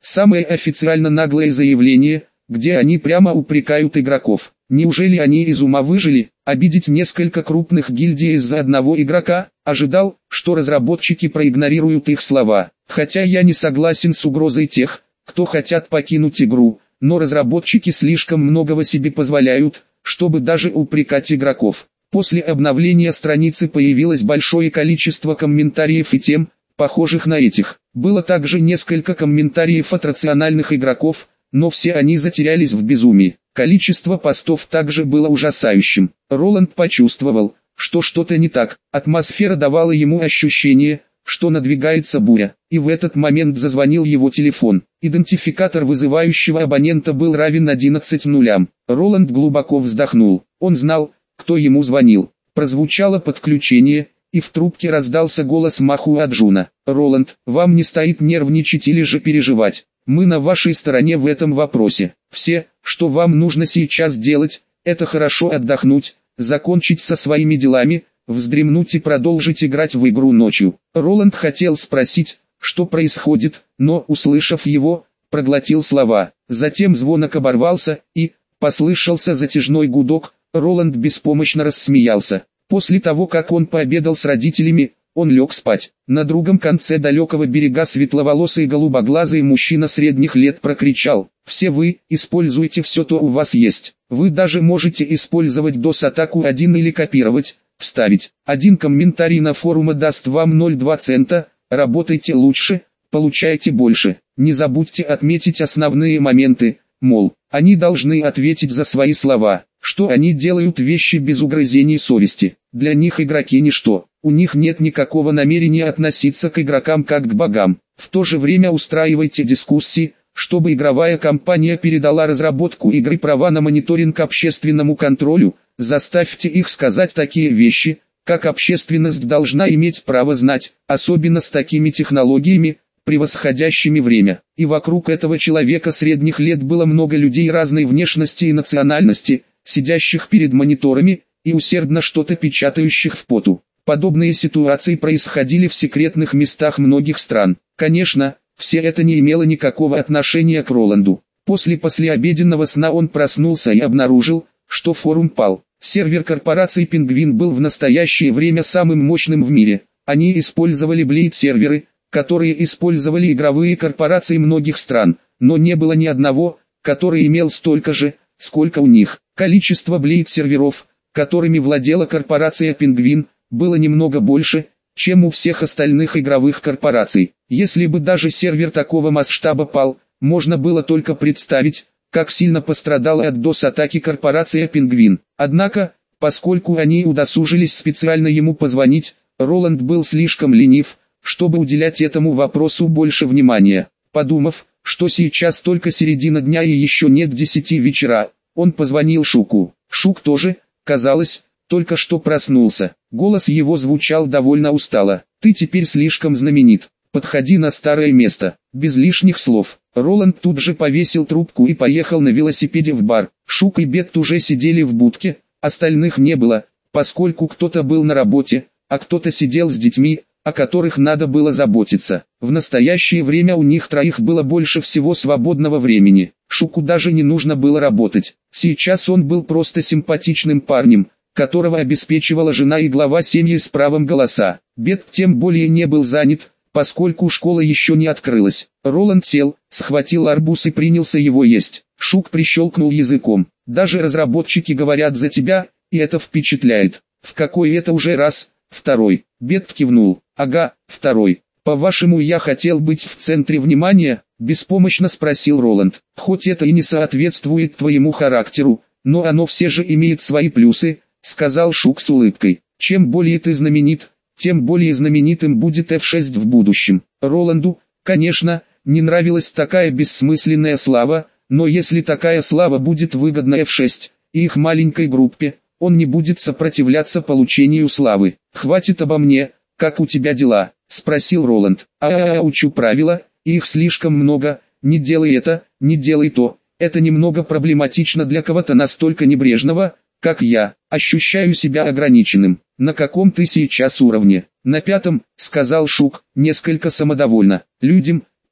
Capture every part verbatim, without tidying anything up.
Самое официально наглое заявление, где они прямо упрекают игроков. Неужели они из ума выжили? Обидеть несколько крупных гильдий из-за одного игрока? Ожидал, что разработчики проигнорируют их слова. Хотя я не согласен с угрозой тех, кто хотят покинуть игру, но разработчики слишком многого себе позволяют, чтобы даже упрекать игроков. После обновления страницы появилось большое количество комментариев и тем, похожих на этих. Было также несколько комментариев от рациональных игроков, но все они затерялись в безумии. Количество постов также было ужасающим. Роланд почувствовал, что что-то не так. Атмосфера давала ему ощущение, что надвигается буря. И в этот момент зазвонил его телефон. Идентификатор вызывающего абонента был равен одиннадцати нулям. Роланд глубоко вздохнул. Он знал, кто ему звонил. Прозвучало подключение, и в трубке раздался голос Махуа Джуна. «Роланд, вам не стоит нервничать или же переживать. Мы на вашей стороне в этом вопросе. Все, что вам нужно сейчас делать, это хорошо отдохнуть, закончить со своими делами, вздремнуть и продолжить играть в игру ночью». Роланд хотел спросить, что происходит, но, услышав его, проглотил слова. Затем звонок оборвался, и послышался затяжной гудок. Роланд беспомощно рассмеялся. После того, как он пообедал с родителями, он лег спать. На другом конце далекого берега светловолосый голубоглазый мужчина средних лет прокричал: «Все вы, используйте все, то у вас есть. Вы даже можете использовать дос-атаку один или копировать, вставить. Один комментарий на форуме даст вам ноль целых два цента, работайте лучше, получайте больше. Не забудьте отметить основные моменты, мол, они должны ответить за свои слова, что они делают вещи без угрызений совести. Для них игроки ничто. У них нет никакого намерения относиться к игрокам как к богам. В то же время устраивайте дискуссии, чтобы игровая компания передала разработку игры права на мониторинг общественному контролю. Заставьте их сказать такие вещи, как общественность должна иметь право знать, особенно с такими технологиями, превосходящими время». И вокруг этого человека средних лет было много людей разной внешности и национальности, сидящих перед мониторами и усердно что-то печатающих в поту. Подобные ситуации происходили в секретных местах многих стран. Конечно, все это не имело никакого отношения к Роланду. После послеобеденного сна он проснулся и обнаружил, что форум пал. Сервер корпорации «Пингвин» был в настоящее время самым мощным в мире. Они использовали блейд-серверы, которые использовали игровые корпорации многих стран, но не было ни одного, который имел столько же, сколько у них. Количество блейд-серверов, которыми владела корпорация «Пингвин», было немного больше, чем у всех остальных игровых корпораций. Если бы даже сервер такого масштаба пал, можно было только представить, как сильно пострадала от дос-атаки корпорация «Пингвин». Однако, поскольку они удосужились специально ему позвонить, Роланд был слишком ленив, чтобы уделять этому вопросу больше внимания. Подумав, что сейчас только середина дня и еще нет десяти вечера, он позвонил Шуку. Шук тоже, казалось, только что проснулся. Голос его звучал довольно устало. «Ты теперь слишком знаменит. Подходи на старое место». Без лишних слов, Роланд тут же повесил трубку и поехал на велосипеде в бар. Шук и Бет уже сидели в будке, остальных не было, поскольку кто-то был на работе, а кто-то сидел с детьми, о которых надо было заботиться. В настоящее время у них троих было больше всего свободного времени. Шуку даже не нужно было работать. Сейчас он был просто симпатичным парнем, которого обеспечивала жена и глава семьи с правом голоса. Бет тем более не был занят, поскольку школа еще не открылась. Роланд сел, схватил арбуз и принялся его есть. Шук прищелкнул языком. «Даже разработчики говорят за тебя, и это впечатляет». «В какой это уже раз?» «Второй». Бет кивнул. «Ага, второй. По-вашему, я хотел быть в центре внимания?» — беспомощно спросил Роланд. «Хоть это и не соответствует твоему характеру, но оно все же имеет свои плюсы», — сказал Шук с улыбкой. «Чем более ты знаменит, тем более знаменитым будет эф шесть в будущем». Роланду, конечно, не нравилась такая бессмысленная слава, но если такая слава будет выгодна эф шесть и их маленькой группе, он не будет сопротивляться получению славы. «Хватит обо мне, как у тебя дела?» — спросил Роланд. «А-а-а, учу правила, их слишком много, не делай это, не делай то». Это немного проблематично для кого-то настолько небрежного, как я. Ощущаю себя ограниченным. «На каком ты сейчас уровне?» «На пятом», — сказал Шук, несколько самодовольно. «Людям,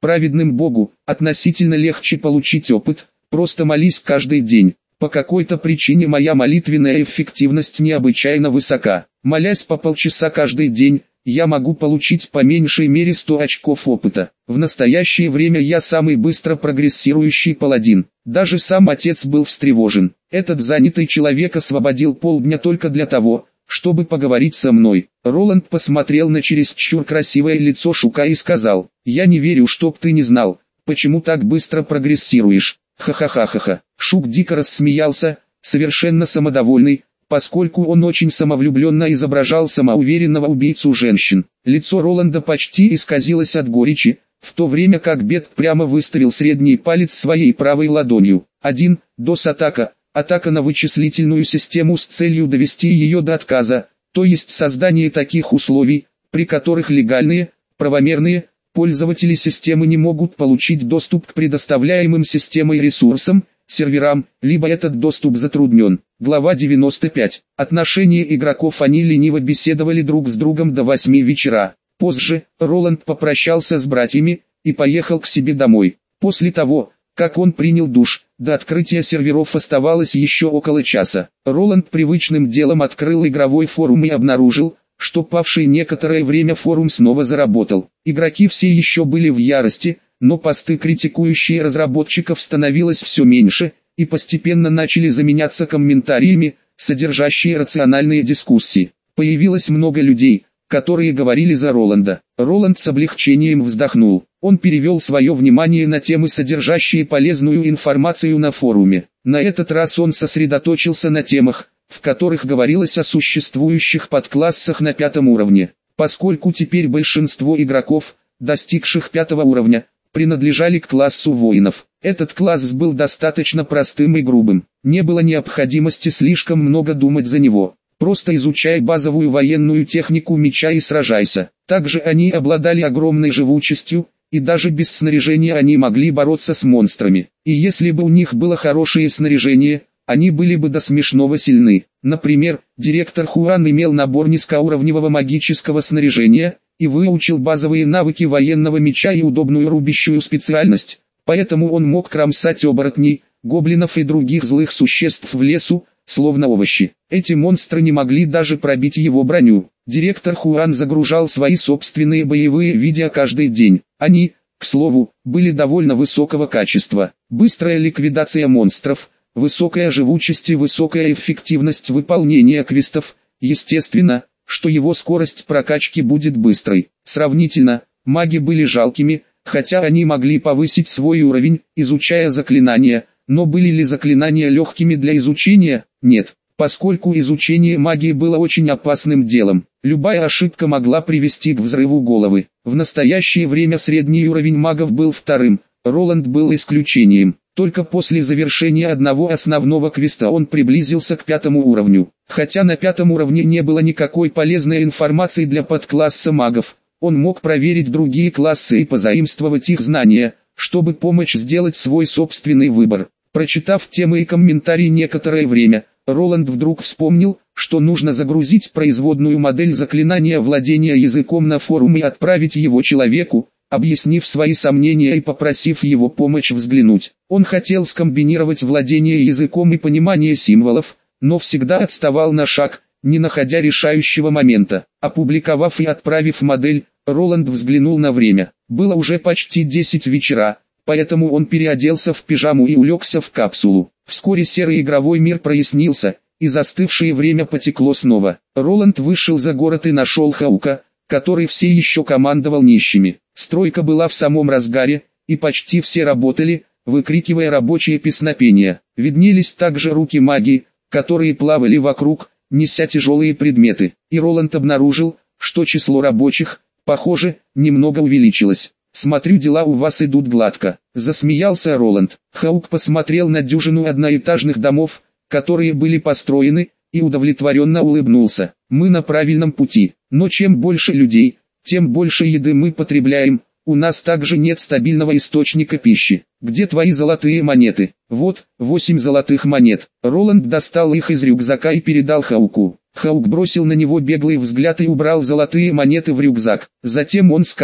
праведным Богу относительно легче получить опыт, просто молись каждый день. По какой-то причине моя молитвенная эффективность необычайно высока. Молясь по полчаса каждый день, я могу получить по меньшей мере сто очков опыта. В настоящее время я самый быстро прогрессирующий паладин. Даже сам отец был встревожен. Этот занятый человек освободил полдня только для того, чтобы поговорить со мной. Роланд посмотрел на чересчур красивое лицо Шука и сказал: «Я не верю, чтоб ты не знал, почему так быстро прогрессируешь». Ха-ха-ха-ха-ха. Шук дико рассмеялся, совершенно самодовольный, поскольку он очень самовлюбленно изображал самоуверенного убийцу женщин. Лицо Роланда почти исказилось от горечи, в то время как Бет прямо выставил средний палец своей правой ладонью. один. дос-атака. Атака на вычислительную систему с целью довести ее до отказа, то есть создание таких условий, при которых легальные, правомерные, пользователи системы не могут получить доступ к предоставляемым системой ресурсам, серверам, либо этот доступ затруднен. Глава девяносто пять. Отношения игроков. Они лениво беседовали друг с другом до восьми вечера. Позже, Роланд попрощался с братьями и поехал к себе домой. После того, как он принял душ, до открытия серверов оставалось еще около часа. Роланд привычным делом открыл игровой форум и обнаружил, что павший некоторое время форум снова заработал. Игроки все еще были в ярости, но посты, критикующие разработчиков, становилось все меньше, и постепенно начали заменяться комментариями, содержащие рациональные дискуссии. Появилось много людей, которые говорили за Роланда. Роланд с облегчением вздохнул. Он перевел свое внимание на темы, содержащие полезную информацию на форуме. На этот раз он сосредоточился на темах, в которых говорилось о существующих подклассах на пятом уровне. Поскольку теперь большинство игроков, достигших пятого уровня, принадлежали к классу воинов. Этот класс был достаточно простым и грубым. Не было необходимости слишком много думать за него. Просто изучай базовую военную технику меча и сражайся. Также они обладали огромной живучестью, и даже без снаряжения они могли бороться с монстрами. И если бы у них было хорошее снаряжение, они были бы до смешного сильны. Например, директор Хуан имел набор низкоуровневого магического снаряжения и выучил базовые навыки военного меча и удобную рубящую специальность, поэтому он мог кромсать оборотней, гоблинов и других злых существ в лесу, словно овощи. Эти монстры не могли даже пробить его броню. Директор Хуан загружал свои собственные боевые видео каждый день. Они, к слову, были довольно высокого качества. Быстрая ликвидация монстров, высокая живучесть и высокая эффективность выполнения квестов. Естественно, что его скорость прокачки будет быстрой. Сравнительно, маги были жалкими, хотя они могли повысить свой уровень, изучая заклинания, но были ли заклинания легкими для изучения? Нет, поскольку изучение магии было очень опасным делом. Любая ошибка могла привести к взрыву головы. В настоящее время средний уровень магов был вторым, Роланд был исключением. Только после завершения одного основного квеста он приблизился к пятому уровню. Хотя на пятом уровне не было никакой полезной информации для подкласса магов, он мог проверить другие классы и позаимствовать их знания, чтобы помочь сделать свой собственный выбор. Прочитав темы и комментарии некоторое время, Роланд вдруг вспомнил, что нужно загрузить производную модель заклинания владения языком на форум и отправить его человеку, объяснив свои сомнения и попросив его помочь взглянуть. Он хотел скомбинировать владение языком и понимание символов, но всегда отставал на шаг, не находя решающего момента. Опубликовав и отправив модель, Роланд взглянул на время. Было уже почти десять вечера, поэтому он переоделся в пижаму и улегся в капсулу. Вскоре серый игровой мир прояснился, и застывшее время потекло снова. Роланд вышел за город и нашел Хаука, который все еще командовал нищими. Стройка была в самом разгаре, и почти все работали, выкрикивая рабочие песнопения. Виднелись также руки магии, которые плавали вокруг, неся тяжелые предметы. И Роланд обнаружил, что число рабочих, похоже, немного увеличилось. «Смотрю, дела у вас идут гладко», — засмеялся Роланд. Хаук посмотрел на дюжину одноэтажных домов, которые были построены, и удовлетворенно улыбнулся. «Мы на правильном пути, но чем больше людей, тем больше еды мы потребляем, у нас также нет стабильного источника пищи. Где твои золотые монеты?» «Вот, восемь золотых монет». Роланд достал их из рюкзака и передал Хауку. Хаук бросил на него беглый взгляд и убрал золотые монеты в рюкзак. Затем он сказал: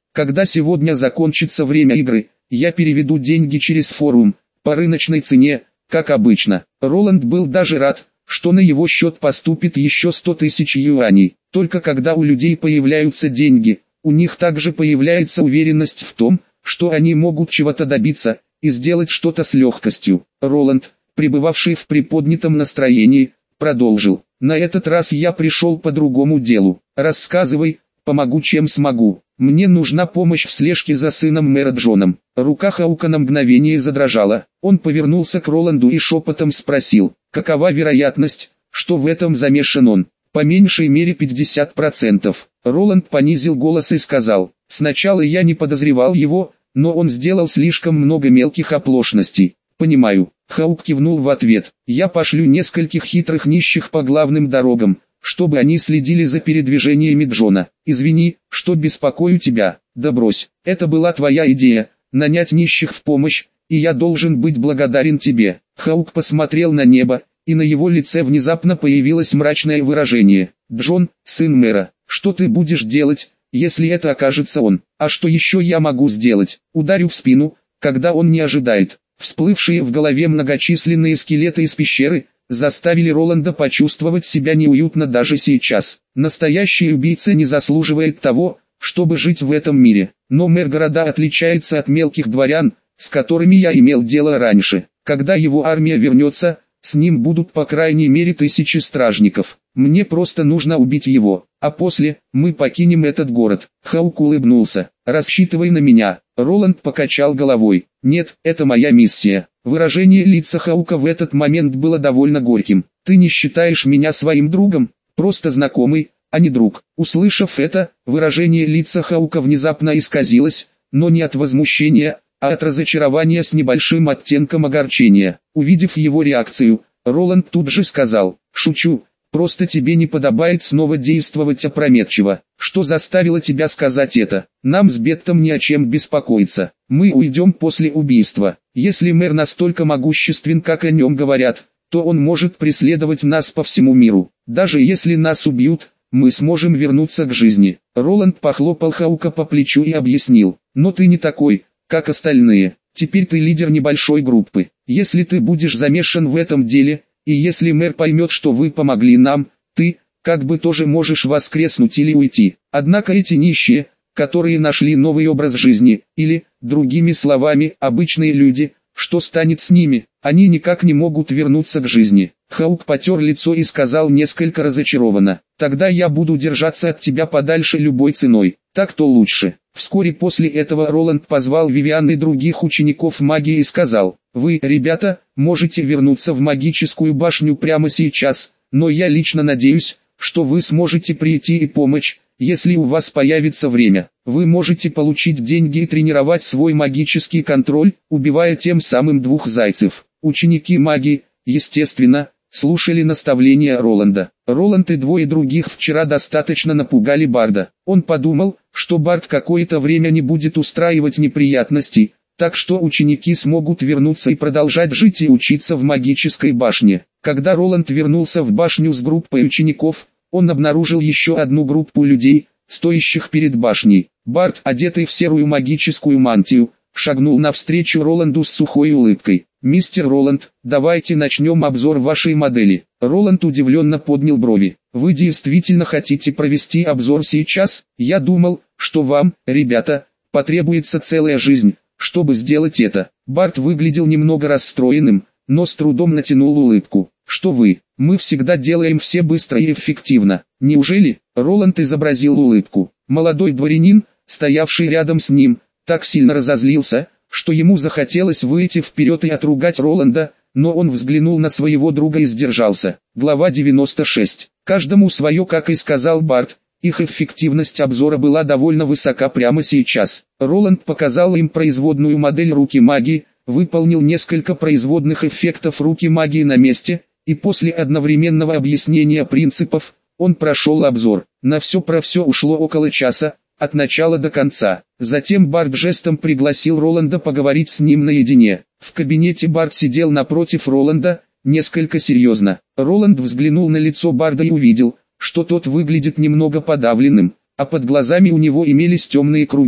Когда сегодня закончится время игры, я переведу деньги через форум, по рыночной цене, как обычно. Роланд был даже рад, что на его счет поступит еще сто тысяч юаней. Только когда у людей появляются деньги, у них также появляется уверенность в том, что они могут чего-то добиться, и сделать что-то с легкостью. Роланд, пребывавший в приподнятом настроении, продолжил. На этот раз я пришел по другому делу. Рассказывай, помогу чем смогу. Мне нужна помощь в слежке за сыном мэра Джоном. Рука Хаука на мгновение задрожала. Он повернулся к Роланду и шепотом спросил, какова вероятность, что в этом замешан он. По меньшей мере пятьдесят процентов. Роланд понизил голос и сказал, сначала я не подозревал его, но он сделал слишком много мелких оплошностей. Понимаю. Хаук кивнул в ответ. Я пошлю нескольких хитрых нищих по главным дорогам, чтобы они следили за передвижениями Джона. Извини, что беспокою тебя. Да брось, это была твоя идея, нанять нищих в помощь, и я должен быть благодарен тебе. Хаук посмотрел на небо, и на его лице внезапно появилось мрачное выражение. Джон, сын мэра, что ты будешь делать, если это окажется он? А что еще я могу сделать? Ударю в спину, когда он не ожидает. Всплывшие в голове многочисленные скелеты из пещеры заставили Роланда почувствовать себя неуютно даже сейчас. Настоящий убийца не заслуживает того, чтобы жить в этом мире. Но мэр города отличается от мелких дворян, с которыми я имел дело раньше. Когда его армия вернется, с ним будут по крайней мере тысячи стражников. Мне просто нужно убить его, а после, мы покинем этот город. Хаук улыбнулся. Рассчитывай на меня. Роланд покачал головой. Нет, это моя миссия. Выражение лица Хаука в этот момент было довольно горьким. Ты не считаешь меня своим другом? Просто знакомый, а не друг. Услышав это, выражение лица Хаука внезапно исказилось, но не от возмущения, а от разочарования с небольшим оттенком огорчения. Увидев его реакцию, Роланд тут же сказал, «Шучу, просто тебе не подобает снова действовать опрометчиво. Что заставило тебя сказать это? Нам с Беттом не о чем беспокоиться. Мы уйдем после убийства. Если мэр настолько могуществен, как о нем говорят, то он может преследовать нас по всему миру. Даже если нас убьют, мы сможем вернуться к жизни». Роланд похлопал Хаука по плечу и объяснил, «Но ты не такой, как остальные. Теперь ты лидер небольшой группы. Если ты будешь замешан в этом деле, и если мэр поймет, что вы помогли нам, ты, как бы тоже можешь воскреснуть или уйти. Однако эти нищие, которые нашли новый образ жизни, или, другими словами, обычные люди, что станет с ними? Они никак не могут вернуться к жизни». Хаук потер лицо и сказал несколько разочарованно, «Тогда я буду держаться от тебя подальше любой ценой. Так-то лучше». Вскоре после этого Роланд позвал Вивиан и других учеников магии и сказал, «Вы, ребята, можете вернуться в магическую башню прямо сейчас, но я лично надеюсь, что вы сможете прийти и помочь, если у вас появится время. Вы можете получить деньги и тренировать свой магический контроль, убивая тем самым двух зайцев». Ученики магии, естественно, слушали наставления Роланда. Роланд и двое других вчера достаточно напугали Барда. Он подумал, что Бард какое-то время не будет устраивать неприятностей, так что ученики смогут вернуться и продолжать жить и учиться в магической башне. Когда Роланд вернулся в башню с группой учеников, он обнаружил еще одну группу людей, стоящих перед башней. Бард, одетый в серую магическую мантию, шагнул навстречу Роланду с сухой улыбкой. «Мистер Роланд, давайте начнем обзор вашей модели». Роланд удивленно поднял брови. «Вы действительно хотите провести обзор сейчас? Я думал, что вам, ребята, потребуется целая жизнь, чтобы сделать это». Барт выглядел немного расстроенным, но с трудом натянул улыбку. «Что вы, мы всегда делаем все быстро и эффективно. Неужели?» Роланд изобразил улыбку. Молодой дворянин, стоявший рядом с ним, так сильно разозлился, что ему захотелось выйти вперед и отругать Роланда, но он взглянул на своего друга и сдержался. Глава девяносто шесть. Каждому свое, как и сказал Барт, их эффективность обзора была довольно высока прямо сейчас. Роланд показал им производную модель руки магии, выполнил несколько производных эффектов руки магии на месте, и после одновременного объяснения принципов, он прошел обзор. На все про все ушло около часа, от начала до конца. Затем Барт жестом пригласил Роланда поговорить с ним наедине. В кабинете Барт сидел напротив Роланда, несколько серьезно. Роланд взглянул на лицо Барда и увидел, что тот выглядит немного подавленным, а под глазами у него имелись темные круги.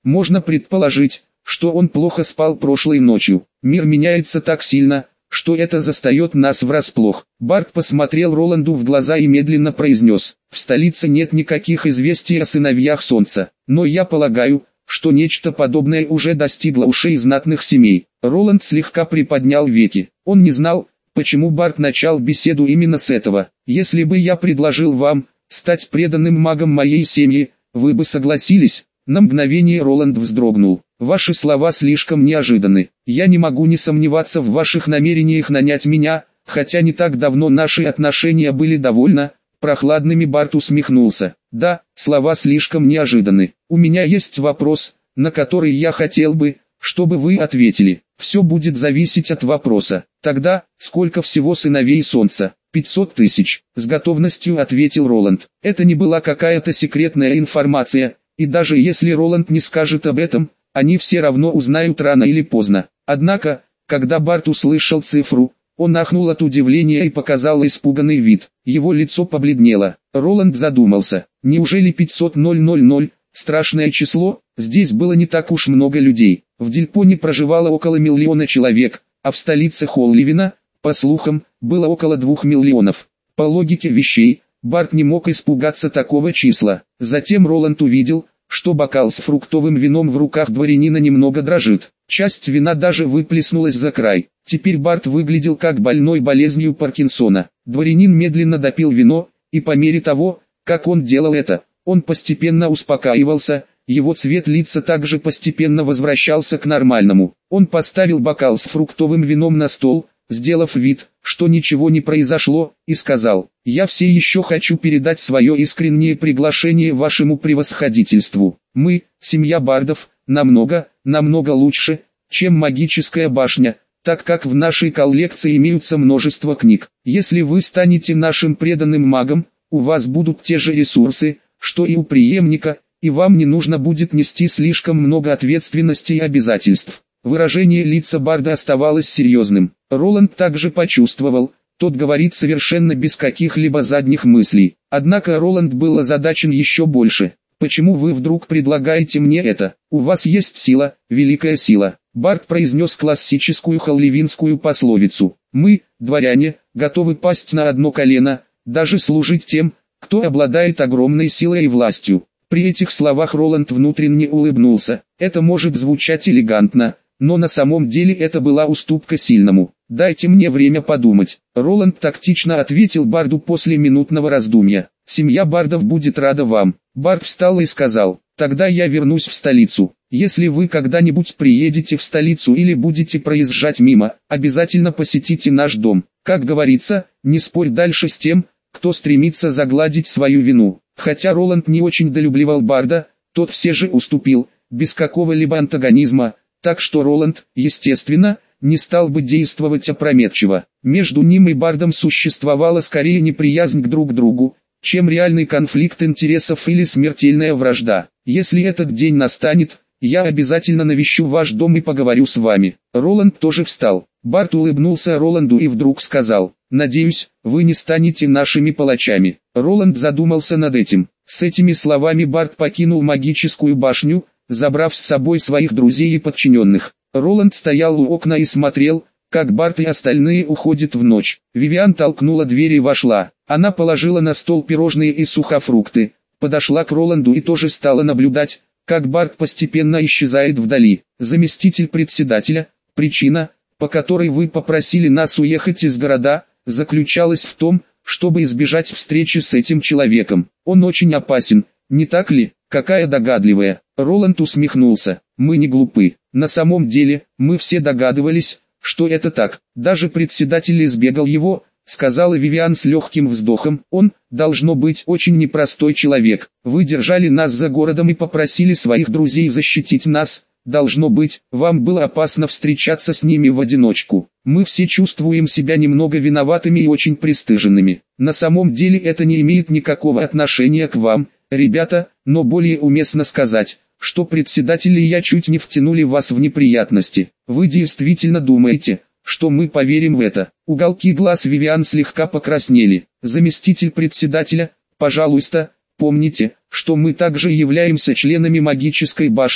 Можно предположить, что он плохо спал прошлой ночью. Мир меняется так сильно, что это застает нас врасплох. Барт посмотрел Роланду в глаза и медленно произнес: «В столице нет никаких известий о сыновьях Солнца, но я полагаю, что нечто подобное уже достигло ушей знатных семей». Роланд слегка приподнял веки. Он не знал, почему Барт начал беседу именно с этого. «Если бы я предложил вам стать преданным магом моей семьи, вы бы согласились?» На мгновение Роланд вздрогнул. «Ваши слова слишком неожиданны. Я не могу не сомневаться в ваших намерениях нанять меня, хотя не так давно наши отношения были довольно прохладными». Барт усмехнулся. «Да, слова слишком неожиданны. У меня есть вопрос, на который я хотел бы, чтобы вы ответили. Все будет зависеть от вопроса. Тогда, сколько всего сыновей Солнца?» «Пятьсот тысяч», — с готовностью ответил Роланд. Это не была какая-то секретная информация, и даже если Роланд не скажет об этом, они все равно узнают рано или поздно. Однако, когда Барт услышал цифру, он ахнул от удивления и показал испуганный вид. Его лицо побледнело. Роланд задумался. Неужели пятьсот тысяч? Страшное число. Здесь было не так уж много людей. В Дильпоне проживало около миллиона человек, а в столице Холливина, по слухам, было около двух миллионов. По логике вещей, Барт не мог испугаться такого числа. Затем Роланд увидел, что бокал с фруктовым вином в руках дворянина немного дрожит. Часть вина даже выплеснулась за край. Теперь Барт выглядел как больной болезнью Паркинсона. Дворянин медленно допил вино, и по мере того, как он делал это, он постепенно успокаивался, его цвет лица также постепенно возвращался к нормальному. Он поставил бокал с фруктовым вином на стол, сделав вид, что ничего не произошло, и сказал: «Я все еще хочу передать свое искреннее приглашение вашему превосходительству. Мы, семья Бардов, намного, намного лучше, чем магическая башня, так как в нашей коллекции имеются множество книг. Если вы станете нашим преданным магом, у вас будут те же ресурсы, что и у преемника, и вам не нужно будет нести слишком много ответственности и обязательств». Выражение лица Барда оставалось серьезным. Роланд также почувствовал, тот говорит совершенно без каких-либо задних мыслей. Однако Роланд был озадачен еще больше. «Почему вы вдруг предлагаете мне это? У вас есть сила, великая сила». Бард произнес классическую холливинскую пословицу: «Мы, дворяне, готовы пасть на одно колено, даже служить тем, кто обладает огромной силой и властью». При этих словах Роланд внутренне улыбнулся. Это может звучать элегантно, но на самом деле это была уступка сильному. «Дайте мне время подумать». Роланд тактично ответил Барду после минутного раздумья. «Семья Бардов будет рада вам». Бард встал и сказал: «Тогда я вернусь в столицу. Если вы когда-нибудь приедете в столицу или будете проезжать мимо, обязательно посетите наш дом. Как говорится, не спорь дальше с тем, кто стремится загладить свою вину». Хотя Роланд не очень долюбливал Барда, тот все же уступил, без какого-либо антагонизма, так что Роланд, естественно, не стал бы действовать опрометчиво. Между ним и Бардом существовала скорее неприязнь к друг другу, чем реальный конфликт интересов или смертельная вражда. «Если этот день настанет, я обязательно навещу ваш дом и поговорю с вами». Роланд тоже встал. Бард улыбнулся Роланду и вдруг сказал: «Надеюсь, вы не станете нашими палачами». Роланд задумался над этим. С этими словами Бард покинул магическую башню, забрав с собой своих друзей и подчиненных. Роланд стоял у окна и смотрел, как Бард и остальные уходят в ночь. Вивиан толкнула дверь и вошла. Она положила на стол пирожные и сухофрукты, подошла к Роланду и тоже стала наблюдать, как Бард постепенно исчезает вдали. «Заместитель председателя, причина, по которой вы попросили нас уехать из города, заключалась в том, чтобы избежать встречи с этим человеком. Он очень опасен, не так ли?» «Какая догадливая!» Роланд усмехнулся. «Мы не глупы. На самом деле, мы все догадывались, что это так. Даже председатель избегал его», — сказала Вивиан с легким вздохом. «Он, должно быть, очень непростой человек. Вы держали нас за городом и попросили своих друзей защитить нас. Должно быть, вам было опасно встречаться с ними в одиночку. Мы все чувствуем себя немного виноватыми и очень пристыженными. На самом деле это не имеет никакого отношения к вам, ребята, но более уместно сказать, что председатель и я чуть не втянули вас в неприятности. Вы действительно думаете, что мы поверим в это?» Уголки глаз Вивиан слегка покраснели. «Заместитель председателя, пожалуйста, помните, что мы также являемся членами магической башни,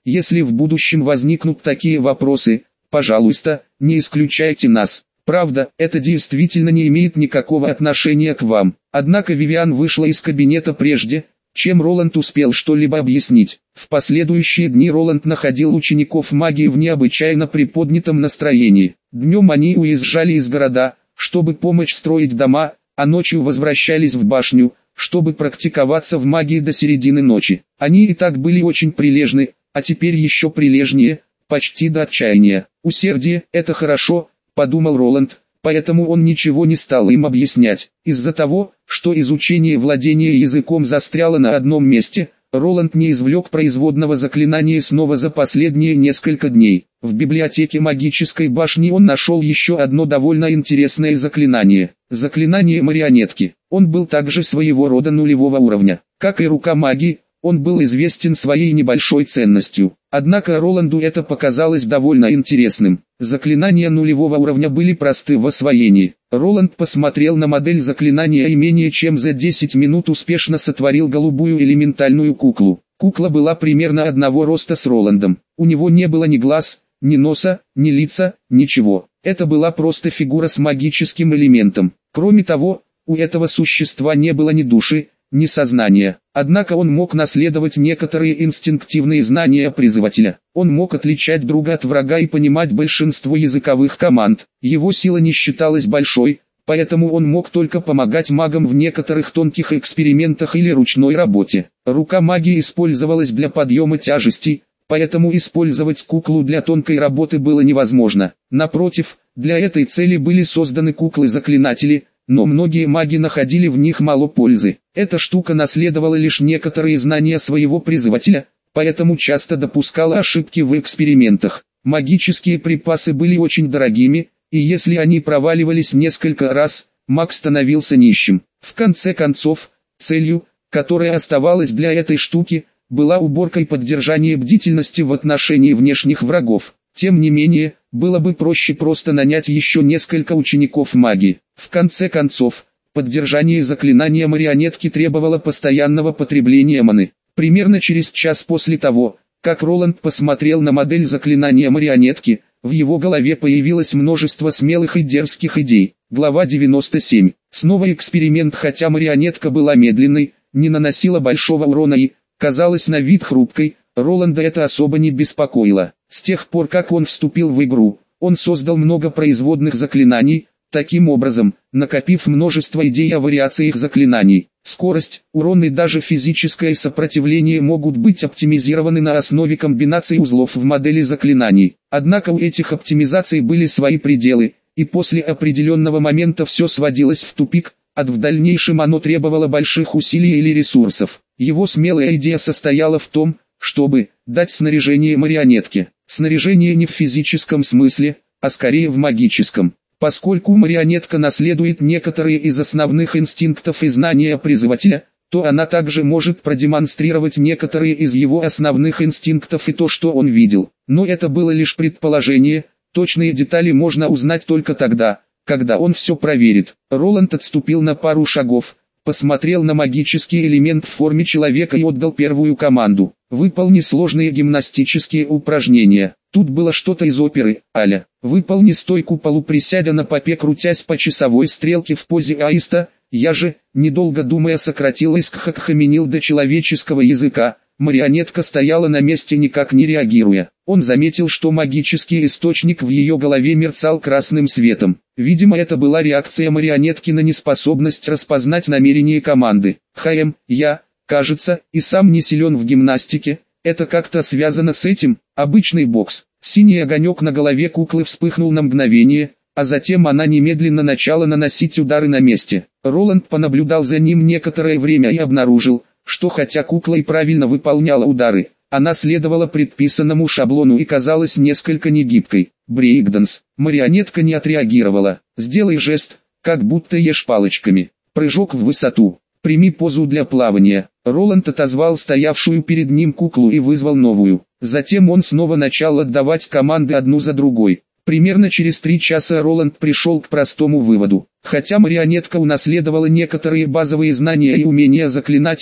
Если в будущем возникнут такие вопросы, пожалуйста, не исключайте нас. Правда, это действительно не имеет никакого отношения к вам. Однако Вивиан вышла из кабинета прежде, чем Роланд успел что-либо объяснить. В последующие дни Роланд находил учеников магии в необычайно приподнятом настроении. Днем они уезжали из города, чтобы помочь строить дома, а ночью возвращались в башню, чтобы практиковаться в магии до середины ночи. Они и так были очень прилежны, а теперь еще прилежнее, почти до отчаяния. Усердие – это хорошо, подумал Роланд, поэтому он ничего не стал им объяснять. Из-за того, что изучение владения языком застряло на одном месте, Роланд не извлек производного заклинания снова за последние несколько дней. В библиотеке магической башни он нашел еще одно довольно интересное заклинание. Заклинание марионетки. Он был также своего рода нулевого уровня. Как и рука магии, он был известен своей небольшой ценностью. Однако Роланду это показалось довольно интересным. Заклинания нулевого уровня были просты в освоении. Роланд посмотрел на модель заклинания и менее чем за десять минут успешно сотворил голубую элементальную куклу. Кукла была примерно одного роста с Роландом. У него не было ни глаз, ни носа, ни лица, ничего. Это была просто фигура с магическим элементом. Кроме того, у этого существа не было ни души, ни сознания. Однако он мог наследовать некоторые инстинктивные знания призывателя. Он мог отличать друга от врага и понимать большинство языковых команд. Его сила не считалась большой, поэтому он мог только помогать магам в некоторых тонких экспериментах или ручной работе. Рука магии использовалась для подъема тяжестей, поэтому использовать куклу для тонкой работы было невозможно. Напротив, для этой цели были созданы куклы-заклинатели, но многие маги находили в них мало пользы. Эта штука наследовала лишь некоторые знания своего призывателя, поэтому часто допускала ошибки в экспериментах. Магические припасы были очень дорогими, и если они проваливались несколько раз, маг становился нищим. В конце концов, целью, которая оставалась для этой штуки, была уборка и поддержание бдительности в отношении внешних врагов. Тем не менее, было бы проще просто нанять еще несколько учеников магии. В конце концов, поддержание заклинания марионетки требовало постоянного потребления маны. Примерно через час после того, как Роланд посмотрел на модель заклинания марионетки, в его голове появилось множество смелых и дерзких идей. Глава девяносто семь. Снова эксперимент. Хотя марионетка была медленной, не наносила большого урона и, казалась на вид хрупкой, Роланда это особо не беспокоило. С тех пор, как он вступил в игру, он создал много производных заклинаний, таким образом, накопив множество идей о вариациях заклинаний. Скорость, урон и даже физическое сопротивление могут быть оптимизированы на основе комбинаций узлов в модели заклинаний. Однако у этих оптимизаций были свои пределы, и после определенного момента все сводилось в тупик, а в дальнейшем оно требовало больших усилий или ресурсов. Его смелая идея состояла в том, чтобы дать снаряжение марионетке. Снаряжение не в физическом смысле, а скорее в магическом. Поскольку марионетка наследует некоторые из основных инстинктов и знания призывателя, то она также может продемонстрировать некоторые из его основных инстинктов и то, что он видел. Но это было лишь предположение, точные детали можно узнать только тогда, когда он все проверит. Роланд отступил на пару шагов, посмотрел на магический элемент в форме человека и отдал первую команду. Выполни сложные гимнастические упражнения. Тут было что-то из оперы, а-ля «Выполни стойку полуприсядя на попе, крутясь по часовой стрелке в позе аиста». Я же, недолго думая, сократил из кхакхаменил до человеческого языка. Марионетка стояла на месте, никак не реагируя. Он заметил, что магический источник в ее голове мерцал красным светом. Видимо, это была реакция марионетки на неспособность распознать намерения команды. «Хм, я, кажется, и сам не силен в гимнастике. Это как-то связано с этим?» Обычный бокс. Синий огонек на голове куклы вспыхнул на мгновение, а затем она немедленно начала наносить удары на месте. Роланд понаблюдал за ним некоторое время и обнаружил, что хотя кукла и правильно выполняла удары, она следовала предписанному шаблону и казалась несколько негибкой. Брейкданс. Марионетка не отреагировала. «Сделай жест, как будто ешь палочками. Прыжок в высоту. Прими позу для плавания». Роланд отозвал стоявшую перед ним куклу и вызвал новую. Затем он снова начал отдавать команды одну за другой. Примерно через три часа Роланд пришел к простому выводу. Хотя марионетка унаследовала некоторые базовые знания и умения заклинателя,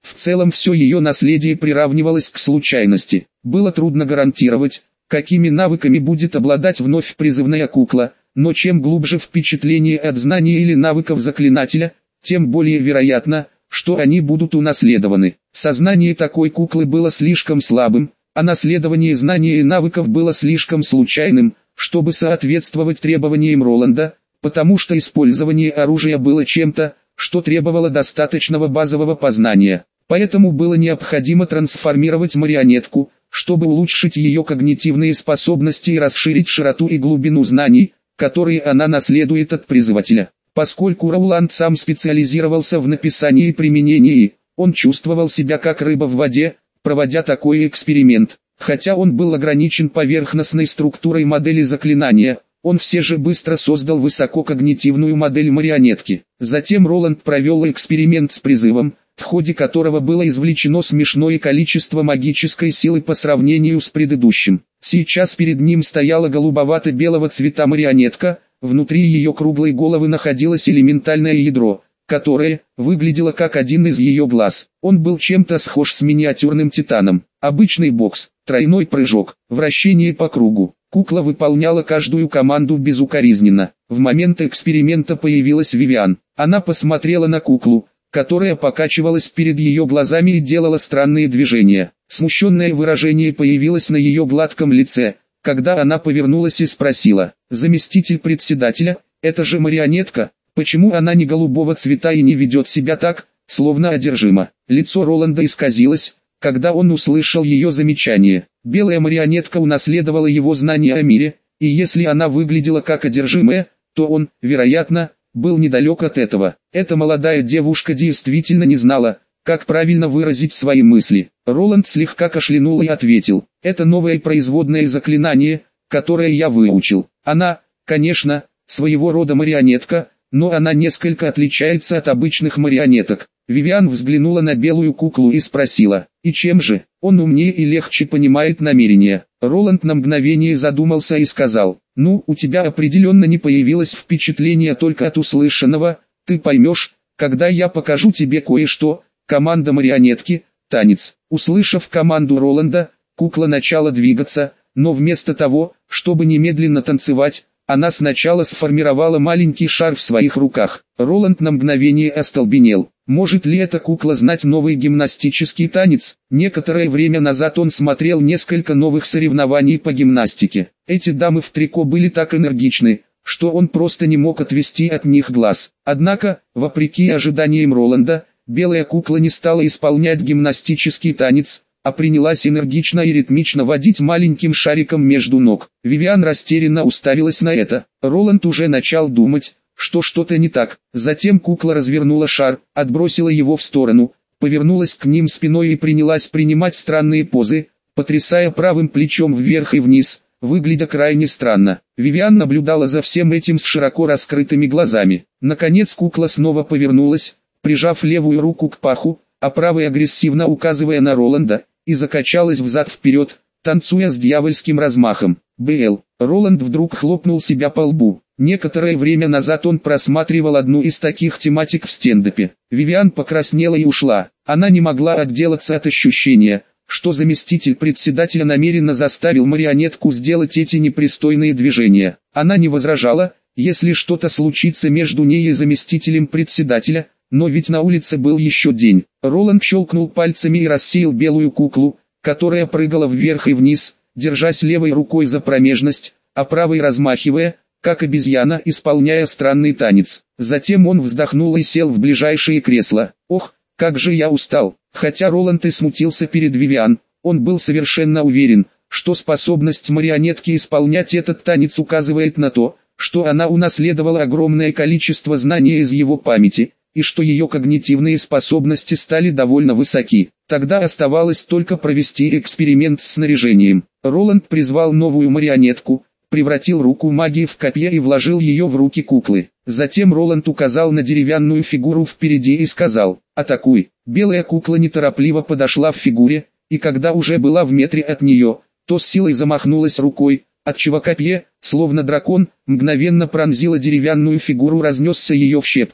В целом все ее наследие приравнивалось к случайности. Было трудно гарантировать, какими навыками будет обладать вновь призывная кукла, но чем глубже впечатление от знаний или навыков заклинателя, тем более вероятно, что они будут унаследованы. Сознание такой куклы было слишком слабым, а наследование знаний и навыков было слишком случайным, чтобы соответствовать требованиям Роланда, потому что использование оружия было чем-то, что требовало достаточного базового познания. Поэтому было необходимо трансформировать марионетку, чтобы улучшить ее когнитивные способности и расширить широту и глубину знаний, которые она наследует от призывателя. Поскольку Роланд сам специализировался в написании и применении, он чувствовал себя как рыба в воде, проводя такой эксперимент. Хотя он был ограничен поверхностной структурой модели заклинания, он все же быстро создал высококогнитивную модель марионетки. Затем Роланд провел эксперимент с призывом, в ходе которого было извлечено смешное количество магической силы по сравнению с предыдущим. Сейчас перед ним стояла голубовато-белого цвета марионетка, внутри ее круглой головы находилось элементальное ядро, которое выглядело как один из ее глаз. Он был чем-то схож с миниатюрным титаном. Обычный бокс, тройной прыжок, вращение по кругу. Кукла выполняла каждую команду безукоризненно. В момент эксперимента появилась Вивиан. Она посмотрела на куклу, которая покачивалась перед ее глазами и делала странные движения. Смущенное выражение появилось на ее гладком лице, когда она повернулась и спросила: «Заместитель председателя, это же марионетка, почему она не голубого цвета и не ведет себя так, словно одержима?» Лицо Роланда исказилось, когда он услышал ее замечание. Белая марионетка унаследовала его знания о мире, и если она выглядела как одержимая, то он, вероятно, был недалек от этого. Эта молодая девушка действительно не знала, как правильно выразить свои мысли. Роланд слегка кашлянул и ответил: «Это новое производное заклинание, которое я выучил. Она, конечно, своего рода марионетка, но она несколько отличается от обычных марионеток». Вивиан взглянула на белую куклу и спросила: «И чем же?» «Он умнее и легче понимает намерения». Роланд на мгновение задумался и сказал: «Ну, у тебя определенно не появилось впечатление только от услышанного, ты поймешь, когда я покажу тебе кое-что». Команда марионетки, танец. Услышав команду Роланда, кукла начала двигаться, но вместо того, чтобы немедленно танцевать, она сначала сформировала маленький шар в своих руках. Роланд на мгновение остолбенел. Может ли эта кукла знать новый гимнастический танец? Некоторое время назад он смотрел несколько новых соревнований по гимнастике. Эти дамы в трико были так энергичны, что он просто не мог отвести от них глаз. Однако, вопреки ожиданиям Роланда, белая кукла не стала исполнять гимнастический танец, а принялась энергично и ритмично водить маленьким шариком между ног. Вивиан растерянно уставилась на это. Роланд уже начал думать, что что-то не так. Затем кукла развернула шар, отбросила его в сторону, повернулась к ним спиной и принялась принимать странные позы, потрясая правым плечом вверх и вниз, выглядя крайне странно. Вивиан наблюдала за всем этим с широко раскрытыми глазами. Наконец кукла снова повернулась, прижав левую руку к паху, а правой агрессивно указывая на Роланда, и закачалась взад-вперед, танцуя с дьявольским размахом. «Бл». Роланд вдруг хлопнул себя по лбу. Некоторое время назад он просматривал одну из таких тематик в стендапе. Вивиан покраснела и ушла. Она не могла отделаться от ощущения, что заместитель председателя намеренно заставил марионетку сделать эти непристойные движения. Она не возражала, если что-то случится между ней и заместителем председателя, но ведь на улице был еще день. Роланд щелкнул пальцами и рассеял белую куклу, которая прыгала вверх и вниз, держась левой рукой за промежность, а правой размахивая, как обезьяна, исполняя странный танец. Затем он вздохнул и сел в ближайшее кресло. «Ох, как же я устал!» Хотя Роланд и смутился перед Вивиан, он был совершенно уверен, что способность марионетки исполнять этот танец указывает на то, что она унаследовала огромное количество знаний из его памяти, и что ее когнитивные способности стали довольно высоки. Тогда оставалось только провести эксперимент с снаряжением. Роланд призвал новую марионетку, превратил руку магии в копье и вложил ее в руки куклы. Затем Роланд указал на деревянную фигуру впереди и сказал: «Атакуй». Белая кукла неторопливо подошла к фигуре, и когда уже была в метре от нее, то с силой замахнулась рукой, отчего копье, словно дракон, мгновенно пронзило деревянную фигуру, разнесся ее в щепки.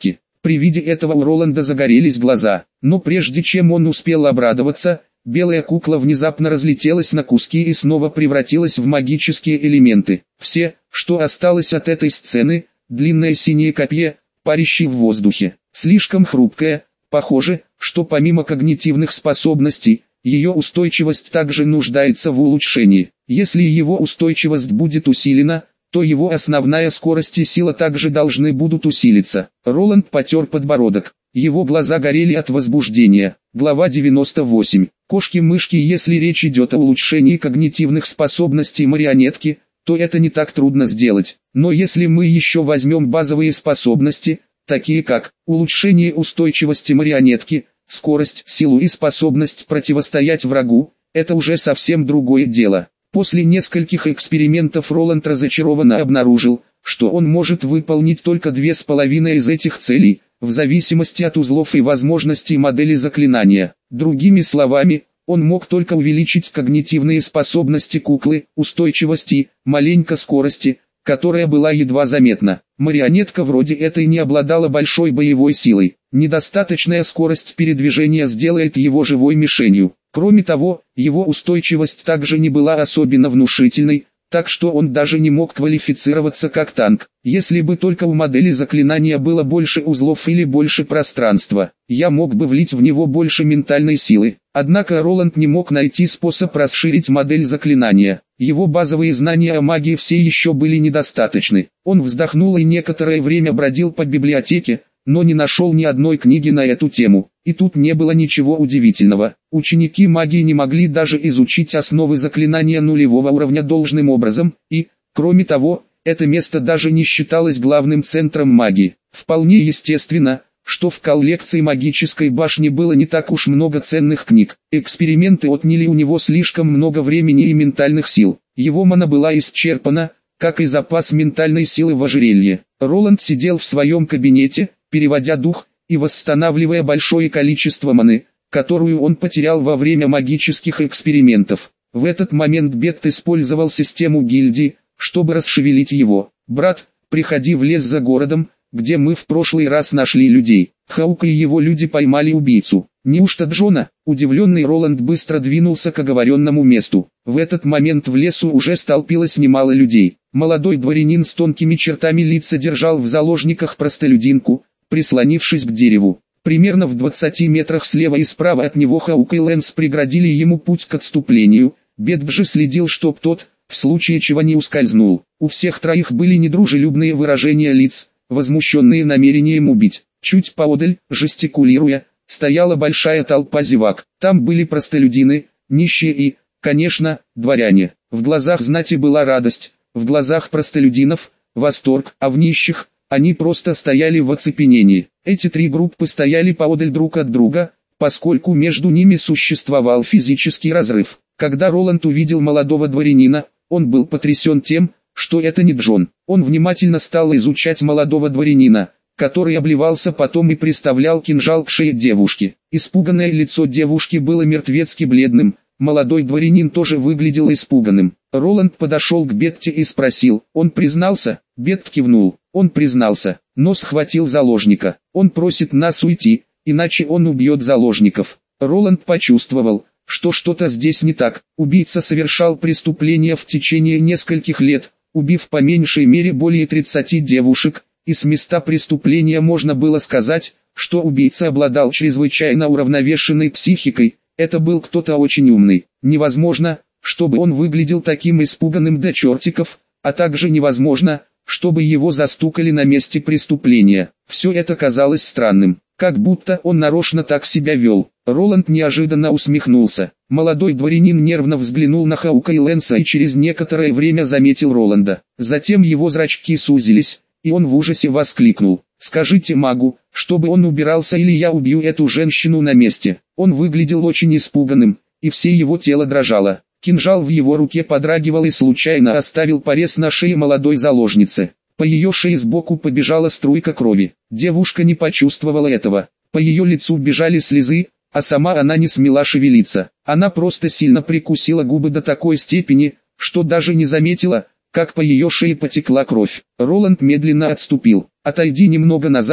При виде этого у Роланда загорелись глаза, но прежде чем он успел обрадоваться, белая кукла внезапно разлетелась на куски и снова превратилась в магические элементы. Все, что осталось от этой сцены, длинное синее копье, парящее в воздухе, слишком хрупкое, похоже, что помимо когнитивных способностей, ее устойчивость также нуждается в улучшении. Если его устойчивость будет усилена, то его основная скорость и сила также должны будут усилиться. Роланд потер подбородок. Его глаза горели от возбуждения. Глава девяносто восемь. Кошки-мышки. Если речь идет о улучшении когнитивных способностей марионетки, то это не так трудно сделать. Но если мы еще возьмем базовые способности, такие как улучшение устойчивости марионетки, скорость, силу и способность противостоять врагу, это уже совсем другое дело. После нескольких экспериментов Роланд разочарованно обнаружил, что он может выполнить только две с половиной из этих целей, в зависимости от узлов и возможностей модели заклинания. Другими словами, он мог только увеличить когнитивные способности куклы, устойчивости, маленько скорости, которая была едва заметна. Марионетка вроде этой не обладала большой боевой силой. Недостаточная скорость передвижения сделает его живой мишенью. Кроме того, его устойчивость также не была особенно внушительной, так что он даже не мог квалифицироваться как танк. Если бы только у модели заклинания было больше узлов или больше пространства, я мог бы влить в него больше ментальной силы. Однако Роланд не мог найти способ расширить модель заклинания. Его базовые знания о магии все еще были недостаточны. Он вздохнул и некоторое время бродил по библиотеке, но не нашел ни одной книги на эту тему. И тут не было ничего удивительного. Ученики магии не могли даже изучить основы заклинания нулевого уровня должным образом, и, кроме того, это место даже не считалось главным центром магии. Вполне естественно, что в коллекции магической башни было не так уж много ценных книг. Эксперименты отняли у него слишком много времени и ментальных сил. Его мана была исчерпана, как и запас ментальной силы в ожерелье. Роланд сидел в своем кабинете, переводя дух и восстанавливая большое количество маны, которую он потерял во время магических экспериментов. В этот момент Бет использовал систему гильдии, чтобы расшевелить его. «Брат, приходи в лес за городом, где мы в прошлый раз нашли людей. Хаук и его люди поймали убийцу». «Неужто Джона?» Удивленный Роланд быстро двинулся к оговоренному месту. В этот момент в лесу уже столпилось немало людей. Молодой дворянин с тонкими чертами лица держал в заложниках простолюдинку, прислонившись к дереву. Примерно в двадцати метрах слева и справа от него Хаук и Лэнс преградили ему путь к отступлению. Бет же следил, чтоб тот, в случае чего, не ускользнул. У всех троих были недружелюбные выражения лиц, возмущенные намерением убить. Чуть поодаль, жестикулируя, стояла большая толпа зевак. Там были простолюдины, нищие и, конечно, дворяне. В глазах знати была радость, в глазах простолюдинов – восторг, а в нищих – они просто стояли в оцепенении. Эти три группы стояли поодаль друг от друга, поскольку между ними существовал физический разрыв. Когда Роланд увидел молодого дворянина, он был потрясен тем, что это не Джон. Он внимательно стал изучать молодого дворянина, который обливался потом и приставлял кинжал к шее девушки. Испуганное лицо девушки было мертвецки бледным, молодой дворянин тоже выглядел испуганным. Роланд подошел к Бетте и спросил, он признался? Бетт кивнул, он признался, но схватил заложника. Он просит нас уйти, иначе он убьет заложников. Роланд почувствовал, что что-то здесь не так. Убийца совершал преступление в течение нескольких лет, убив по меньшей мере более тридцати девушек, и с места преступления можно было сказать, что убийца обладал чрезвычайно уравновешенной психикой. Это был кто-то очень умный. Невозможно, чтобы он выглядел таким испуганным до чертиков, а также невозможно, чтобы его застукали на месте преступления. Все это казалось странным, как будто он нарочно так себя вел. Роланд неожиданно усмехнулся. Молодой дворянин нервно взглянул на Хаука и Лэнса и через некоторое время заметил Роланда. Затем его зрачки сузились, и он в ужасе воскликнул. «Скажите магу, чтобы он убирался, или я убью эту женщину на месте». Он выглядел очень испуганным, и все его тело дрожало. Кинжал в его руке подрагивал и случайно оставил порез на шее молодой заложницы. По ее шее сбоку побежала струйка крови. Девушка не почувствовала этого. По ее лицу бежали слезы, а сама она не смела шевелиться. Она просто сильно прикусила губы до такой степени, что даже не заметила, как по ее шее потекла кровь. Роланд медленно отступил. «Отойди немного назад»,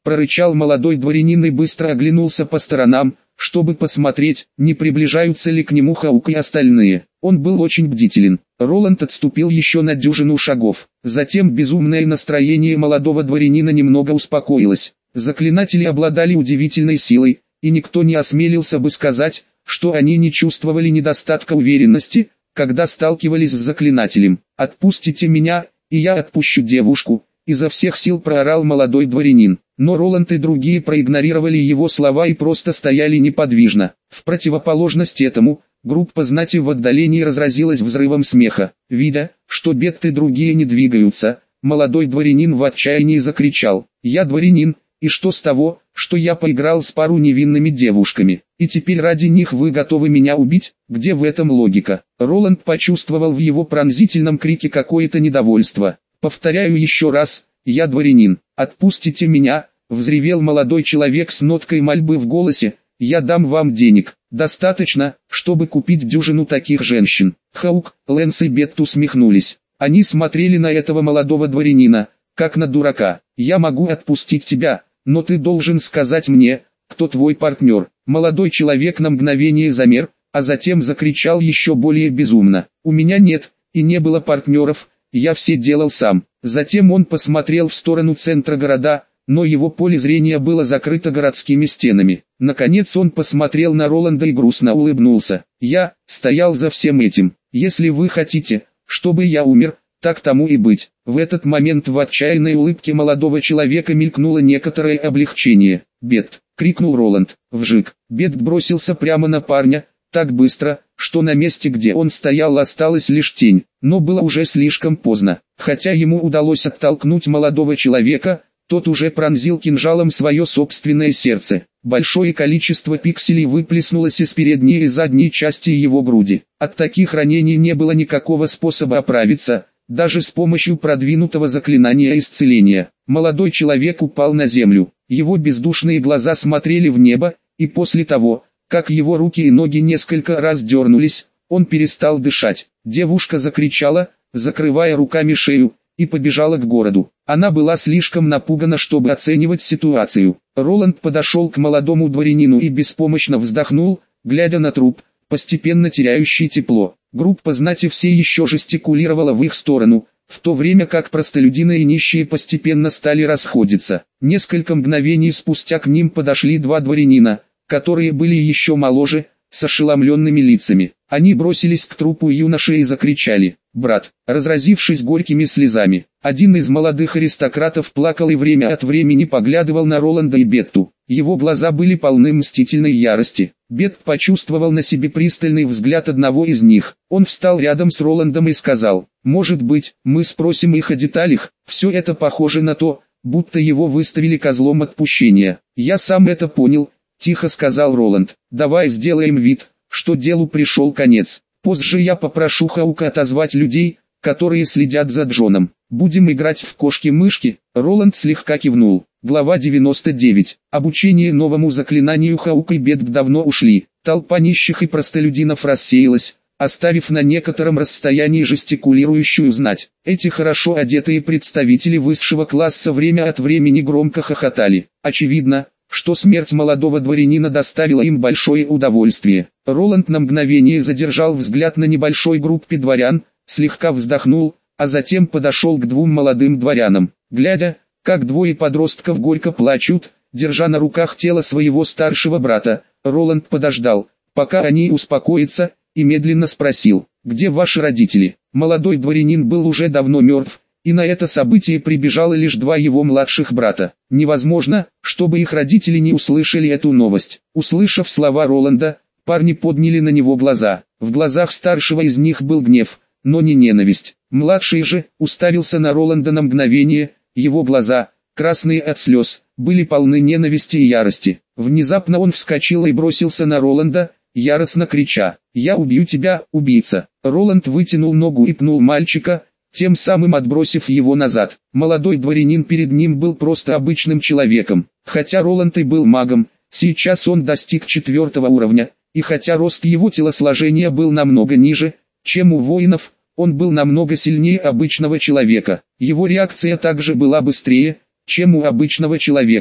прорычал молодой дворянин и быстро оглянулся по сторонам, чтобы посмотреть, не приближаются ли к нему Хаук и остальные. Он был очень бдителен. Роланд отступил еще на дюжину шагов. Затем безумное настроение молодого дворянина немного успокоилось. Заклинатели обладали удивительной силой, и никто не осмелился бы сказать, что они не чувствовали недостатка уверенности, когда сталкивались с заклинателем. «Отпустите меня, и я отпущу девушку», — изо всех сил проорал молодой дворянин. Но Роланд и другие проигнорировали его слова и просто стояли неподвижно. В противоположность этому, группа знати в отдалении разразилась взрывом смеха. Видя, что Бетт и другие не двигаются, молодой дворянин в отчаянии закричал: «Я дворянин, и что с того, что я поиграл с пару невинными девушками, и теперь ради них вы готовы меня убить? Где в этом логика?» Роланд почувствовал в его пронзительном крике какое-то недовольство. «Повторяю еще раз, я дворянин, отпустите меня!» — взревел молодой человек с ноткой мольбы в голосе. «Я дам вам денег, достаточно, чтобы купить дюжину таких женщин». Хаук, Лэнс и Бетт усмехнулись. Они смотрели на этого молодого дворянина, как на дурака. «Я могу отпустить тебя, но ты должен сказать мне, кто твой партнер». Молодой человек на мгновение замер, а затем закричал еще более безумно: «У меня нет, и не было партнеров, я все делал сам». Затем он посмотрел в сторону центра города, но его поле зрения было закрыто городскими стенами. Наконец он посмотрел на Роланда и грустно улыбнулся. «Я стоял за всем этим. Если вы хотите, чтобы я умер, так тому и быть». В этот момент в отчаянной улыбке молодого человека мелькнуло некоторое облегчение. «Бетт!» — крикнул Роланд. Вжик! Бетт бросился прямо на парня, так быстро, что на месте, где он стоял, осталась лишь тень. Но было уже слишком поздно. Хотя ему удалось оттолкнуть молодого человека, тот уже пронзил кинжалом свое собственное сердце. Большое количество пикселей выплеснулось из передней и задней части его груди. От таких ранений не было никакого способа оправиться, даже с помощью продвинутого заклинания исцеления. Молодой человек упал на землю. Его бездушные глаза смотрели в небо, и после того, как его руки и ноги несколько раз дернулись, он перестал дышать. Девушка закричала, закрывая руками шею, и побежала к городу. Она была слишком напугана, чтобы оценивать ситуацию. Роланд подошел к молодому дворянину и беспомощно вздохнул, глядя на труп, постепенно теряющий тепло. Группа знати все еще жестикулировала в их сторону, в то время как простолюдины и нищие постепенно стали расходиться. Несколько мгновений спустя к ним подошли два дворянина, которые были еще моложе, с ошеломленными лицами. Они бросились к трупу юноши и закричали: «Брат!», разразившись горькими слезами. Один из молодых аристократов плакал и время от времени поглядывал на Роланда и Бетту. Его глаза были полны мстительной ярости. Бетт почувствовал на себе пристальный взгляд одного из них. Он встал рядом с Роландом и сказал: «Может быть, мы спросим их о деталях?» Все это похоже на то, будто его выставили козлом отпущения. «Я сам это понял», — тихо сказал Роланд. «Давай сделаем вид, что делу пришел конец. Позже я попрошу Хаука отозвать людей, которые следят за Джоном. Будем играть в кошки-мышки». Роланд слегка кивнул. Глава девяносто девять. Обучение новому заклинанию. Хаук и Бетт давно ушли. Толпа нищих и простолюдинов рассеялась, оставив на некотором расстоянии жестикулирующую знать. Эти хорошо одетые представители высшего класса время от времени громко хохотали. Очевидно, что смерть молодого дворянина доставила им большое удовольствие. Роланд на мгновение задержал взгляд на небольшой группе дворян, слегка вздохнул, а затем подошел к двум молодым дворянам. Глядя, как двое подростков горько плачут, держа на руках тело своего старшего брата, Роланд подождал, пока они успокоятся, и медленно спросил: «Где ваши родители?» Молодой дворянин был уже давно мертв, и на это событие прибежало лишь два его младших брата. Невозможно, чтобы их родители не услышали эту новость. Услышав слова Роланда, парни подняли на него глаза. В глазах старшего из них был гнев, но не ненависть. Младший же уставился на Роланда на мгновение, его глаза, красные от слез, были полны ненависти и ярости. Внезапно он вскочил и бросился на Роланда, яростно крича: «Я убью тебя, убийца!». Роланд вытянул ногу и пнул мальчика, тем самым отбросив его назад. Молодой дворянин перед ним был просто обычным человеком. Хотя Роланд и был магом, сейчас он достиг четвертого уровня, и хотя рост его телосложения был намного ниже, чем у воинов, он был намного сильнее обычного человека. Его реакция также была быстрее, чем у обычного человека.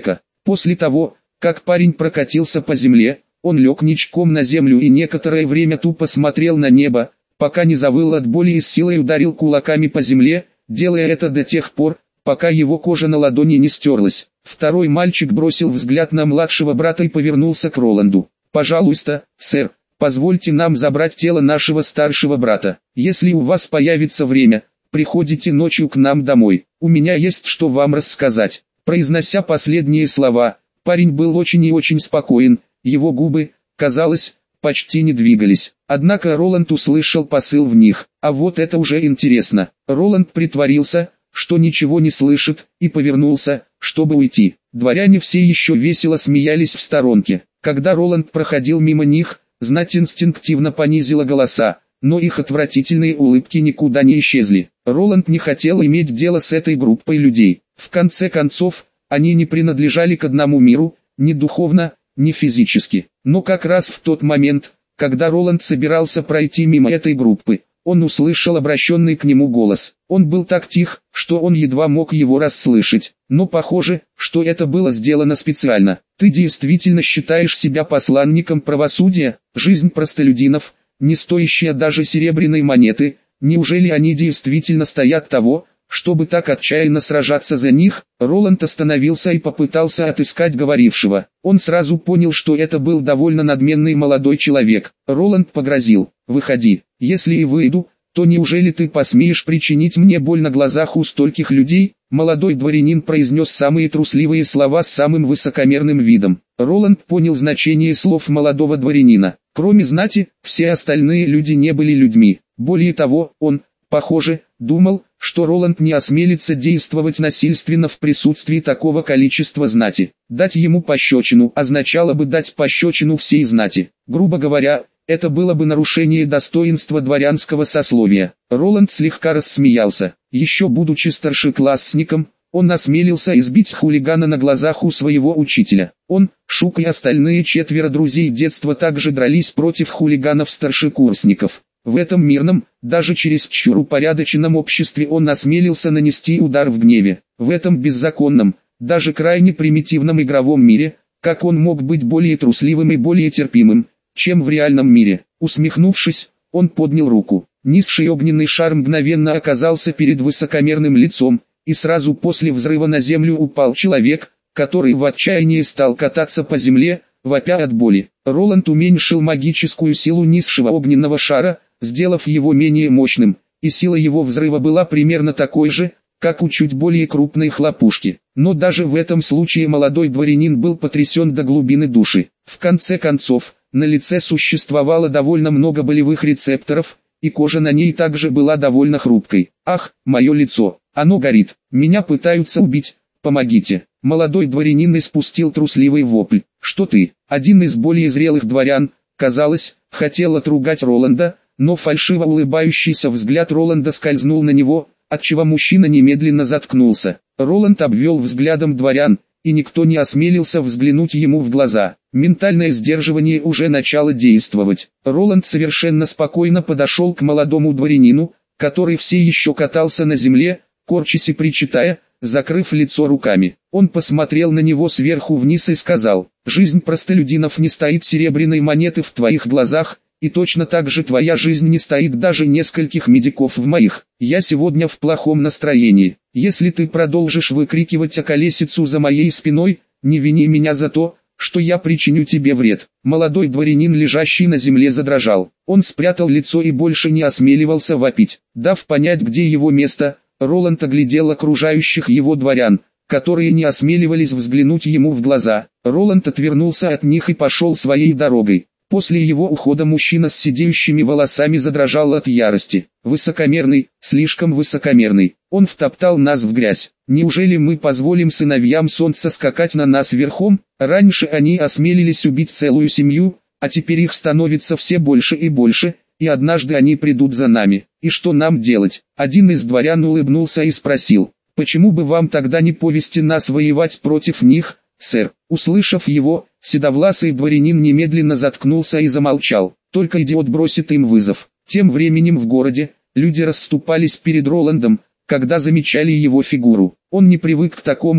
После того, как парень прокатился по земле, он лег ничком на землю и некоторое время тупо смотрел на небо, пока не завыл от боли и с силой ударил кулаками по земле, делая это до тех пор, пока его кожа на ладони не стерлась. Второй мальчик бросил взгляд на младшего брата и повернулся к Роланду. «Пожалуйста, сэр, позвольте нам забрать тело нашего старшего брата. Если у вас появится время, приходите ночью к нам домой. У меня есть что вам рассказать». Произнося последние слова, парень был очень и очень спокоен, его губы, казалось, почти не двигались. Однако Роланд услышал посыл в них. А вот это уже интересно. Роланд притворился, что ничего не слышит, и повернулся, чтобы уйти. Дворяне все еще весело смеялись в сторонке. Когда Роланд проходил мимо них, знать инстинктивно понизила голоса, но их отвратительные улыбки никуда не исчезли. Роланд не хотел иметь дело с этой группой людей. В конце концов, они не принадлежали к одному миру, ни духовно, ни физически. Но как раз в тот момент, когда Роланд собирался пройти мимо этой группы, он услышал обращенный к нему голос. Он был так тих, что он едва мог его расслышать, но похоже, что это было сделано специально. «Ты действительно считаешь себя посланником правосудия? Жизнь простолюдинов, не стоящая даже серебряной монеты, неужели они действительно стоят того, чтобы так отчаянно сражаться за них?» Роланд остановился и попытался отыскать говорившего. Он сразу понял, что это был довольно надменный молодой человек. Роланд погрозил: «Выходи, если и выйду, то неужели ты посмеешь причинить мне боль на глазах у стольких людей?» Молодой дворянин произнес самые трусливые слова с самым высокомерным видом. Роланд понял значение слов молодого дворянина. Кроме знати, все остальные люди не были людьми. Более того, он, похоже, думал, что Роланд не осмелится действовать насильственно в присутствии такого количества знати. Дать ему пощечину означало бы дать пощечину всей знати. Грубо говоря, это было бы нарушение достоинства дворянского сословия. Роланд слегка рассмеялся. Еще будучи старшеклассником, он осмелился избить хулигана на глазах у своего учителя. Он, Шук и остальные четверо друзей детства также дрались против хулиганов-старшекурсников. В этом мирном, даже чересчур упорядоченном обществе он осмелился нанести удар в гневе. В этом беззаконном, даже крайне примитивном игровом мире, как он мог быть более трусливым и более терпимым, чем в реальном мире? Усмехнувшись, он поднял руку. Низший огненный шар мгновенно оказался перед высокомерным лицом, и сразу после взрыва на землю упал человек, который в отчаянии стал кататься по земле, вопя от боли. Роланд уменьшил магическую силу низшего огненного шара, сделав его менее мощным, и сила его взрыва была примерно такой же, как у чуть более крупной хлопушки. Но даже в этом случае молодой дворянин был потрясен до глубины души. В конце концов, на лице существовало довольно много болевых рецепторов, и кожа на ней также была довольно хрупкой. «Ах, мое лицо, оно горит, меня пытаются убить, помогите!» Молодой дворянин испустил трусливый вопль. «Что ты?» Один из более зрелых дворян, казалось, хотел отругать Роланда, но фальшиво улыбающийся взгляд Роланда скользнул на него, отчего мужчина немедленно заткнулся. Роланд обвел взглядом дворян, и никто не осмелился взглянуть ему в глаза. Ментальное сдерживание уже начало действовать. Роланд совершенно спокойно подошел к молодому дворянину, который все еще катался на земле, корчась и причитая, закрыв лицо руками. Он посмотрел на него сверху вниз и сказал: «Жизнь простолюдинов не стоит серебряной монеты в твоих глазах, и точно так же твоя жизнь не стоит даже нескольких медиков в моих. Я сегодня в плохом настроении. Если ты продолжишь выкрикивать околесицу за моей спиной, не вини меня за то, что я причиню тебе вред». Молодой дворянин, лежащий на земле, задрожал. Он спрятал лицо и больше не осмеливался вопить. Дав понять, где его место, Роланд оглядел окружающих его дворян, которые не осмеливались взглянуть ему в глаза. Роланд отвернулся от них и пошел своей дорогой. После его ухода мужчина с сидеющими волосами задрожал от ярости. «Высокомерный, слишком высокомерный, он втоптал нас в грязь. Неужели мы позволим сыновьям солнца скакать на нас верхом? Раньше они осмелились убить целую семью, а теперь их становится все больше и больше, и однажды они придут за нами. И что нам делать?» Один из дворян улыбнулся и спросил: «Почему бы вам тогда не повести нас воевать против них, сэр?» Услышав его, седовласый дворянин немедленно заткнулся и замолчал. Только идиот бросит им вызов. Тем временем в городе, люди расступались перед Роландом, когда замечали его фигуру. Он не привык к такому,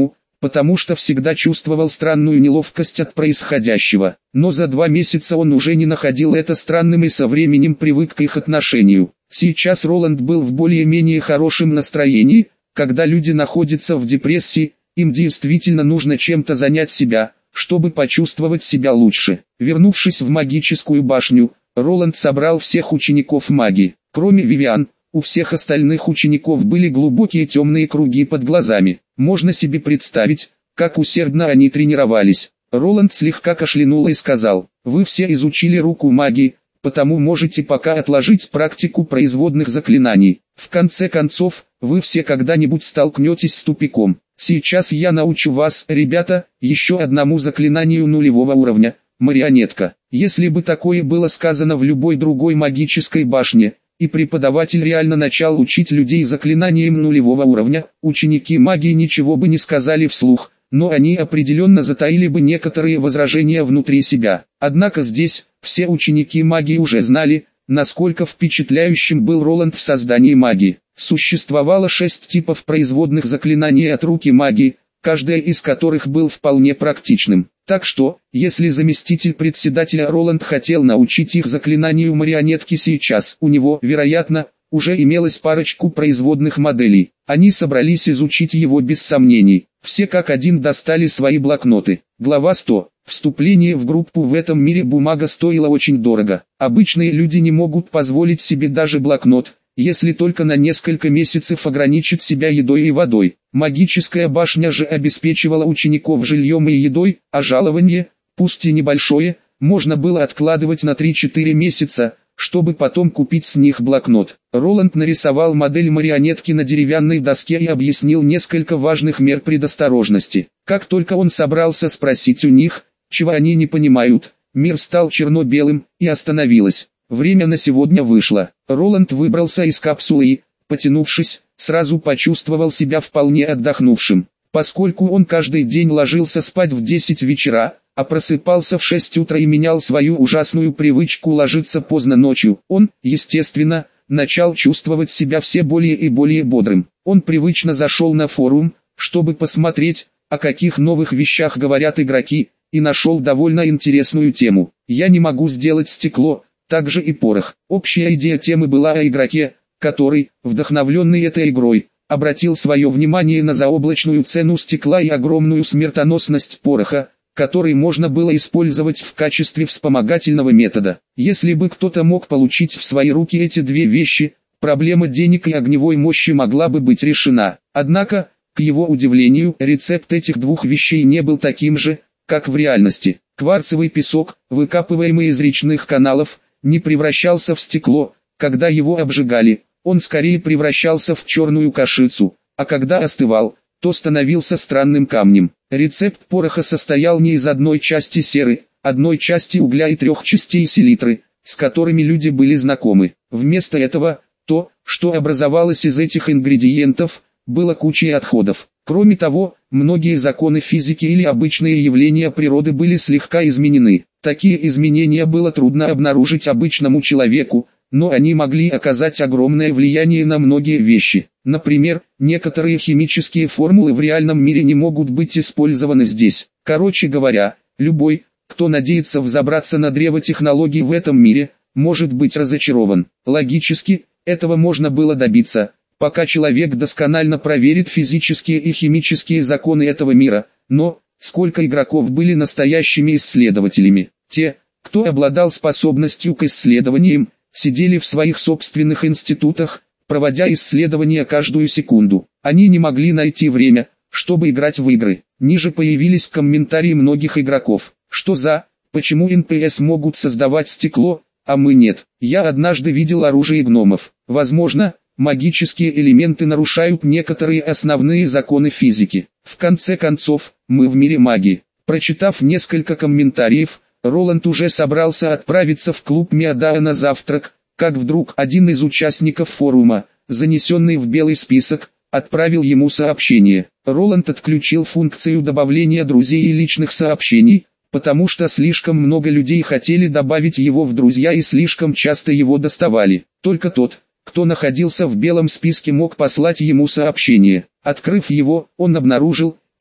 потому что всегда чувствовал странную неловкость от происходящего. Но за два месяца он уже не находил это странным и со временем привык к их отношению. Сейчас Роланд был в более-менее хорошем настроении. Когда люди находятся в депрессии, им действительно нужно чем-то занять себя, чтобы почувствовать себя лучше. Вернувшись в магическую башню, Роланд собрал всех учеников магии. Кроме Вивиан, у всех остальных учеников были глубокие темные круги под глазами. Можно себе представить, как усердно они тренировались. Роланд слегка кашлянул и сказал: «Вы все изучили руку магии, потому можете пока отложить практику производных заклинаний. В конце концов, вы все когда-нибудь столкнетесь с тупиком. Сейчас я научу вас, ребята, еще одному заклинанию нулевого уровня – марионетка». Если бы такое было сказано в любой другой магической башне, и преподаватель реально начал учить людей заклинаниям нулевого уровня, ученики магии ничего бы не сказали вслух, но они определенно затаили бы некоторые возражения внутри себя. Однако здесь, все ученики магии уже знали, насколько впечатляющим был Роланд в создании магии. Существовало шесть типов производных заклинаний от руки магии, каждая из которых был вполне практичным. Так что, если заместитель председателя Роланд хотел научить их заклинанию марионетки сейчас, у него, вероятно, уже имелась парочку производных моделей. Они собрались изучить его без сомнений. Все как один достали свои блокноты. Глава сто. Вступление в группу в этом мире бумага стоила очень дорого. Обычные люди не могут позволить себе даже блокнот, если только на несколько месяцев ограничить себя едой и водой. Магическая башня же обеспечивала учеников жильем и едой, а жалование, пусть и небольшое, можно было откладывать на три-четыре месяца, чтобы потом купить с них блокнот. Роланд нарисовал модель марионетки на деревянной доске и объяснил несколько важных мер предосторожности. Как только он собрался спросить у них, чего они не понимают, мир стал черно-белым, и остановилось. Время на сегодня вышло. Роланд выбрался из капсулы и, потянувшись, сразу почувствовал себя вполне отдохнувшим. Поскольку он каждый день ложился спать в десять вечера, а просыпался в шесть утра и менял свою ужасную привычку ложиться поздно ночью, он, естественно, начал чувствовать себя все более и более бодрым. Он привычно зашел на форум, чтобы посмотреть, о каких новых вещах говорят игроки, и нашел довольно интересную тему. «Я не могу сделать стекло, также и порох». Общая идея темы была о игроке, который, вдохновленный этой игрой, обратил свое внимание на заоблачную цену стекла и огромную смертоносность пороха, который можно было использовать в качестве вспомогательного метода. Если бы кто-то мог получить в свои руки эти две вещи, проблема денег и огневой мощи могла бы быть решена. Однако, к его удивлению, рецепт этих двух вещей не был таким же, как в реальности. Кварцевый песок, выкапываемый из речных каналов, не превращался в стекло, когда его обжигали, он скорее превращался в черную кашицу, а когда остывал, то становился странным камнем. Рецепт пороха состоял не из одной части серы, одной части угля и трех частей селитры, с которыми люди были знакомы. Вместо этого, то, что образовалось из этих ингредиентов, было кучей отходов. Кроме того, многие законы физики или обычные явления природы были слегка изменены. Такие изменения было трудно обнаружить обычному человеку, но они могли оказать огромное влияние на многие вещи. Например, некоторые химические формулы в реальном мире не могут быть использованы здесь. Короче говоря, любой, кто надеется взобраться на древо технологий в этом мире, может быть разочарован. Логически, этого можно было добиться, пока человек досконально проверит физические и химические законы этого мира. Но, сколько игроков были настоящими исследователями? Те, кто обладал способностью к исследованиям, сидели в своих собственных институтах, проводя исследования каждую секунду. Они не могли найти время, чтобы играть в игры. Ниже появились комментарии многих игроков. Что за, почему эн пэ эс могут создавать стекло, а мы нет? Я однажды видел оружие гномов. Возможно, магические элементы нарушают некоторые основные законы физики. В конце концов, мы в мире магии. Прочитав несколько комментариев, Роланд уже собрался отправиться в клуб Миадаа на завтрак, как вдруг один из участников форума, занесенный в белый список, отправил ему сообщение. Роланд отключил функцию добавления друзей и личных сообщений, потому что слишком много людей хотели добавить его в друзья и слишком часто его доставали. Только тот, кто находился в белом списке, мог послать ему сообщение. Открыв его, он обнаружил,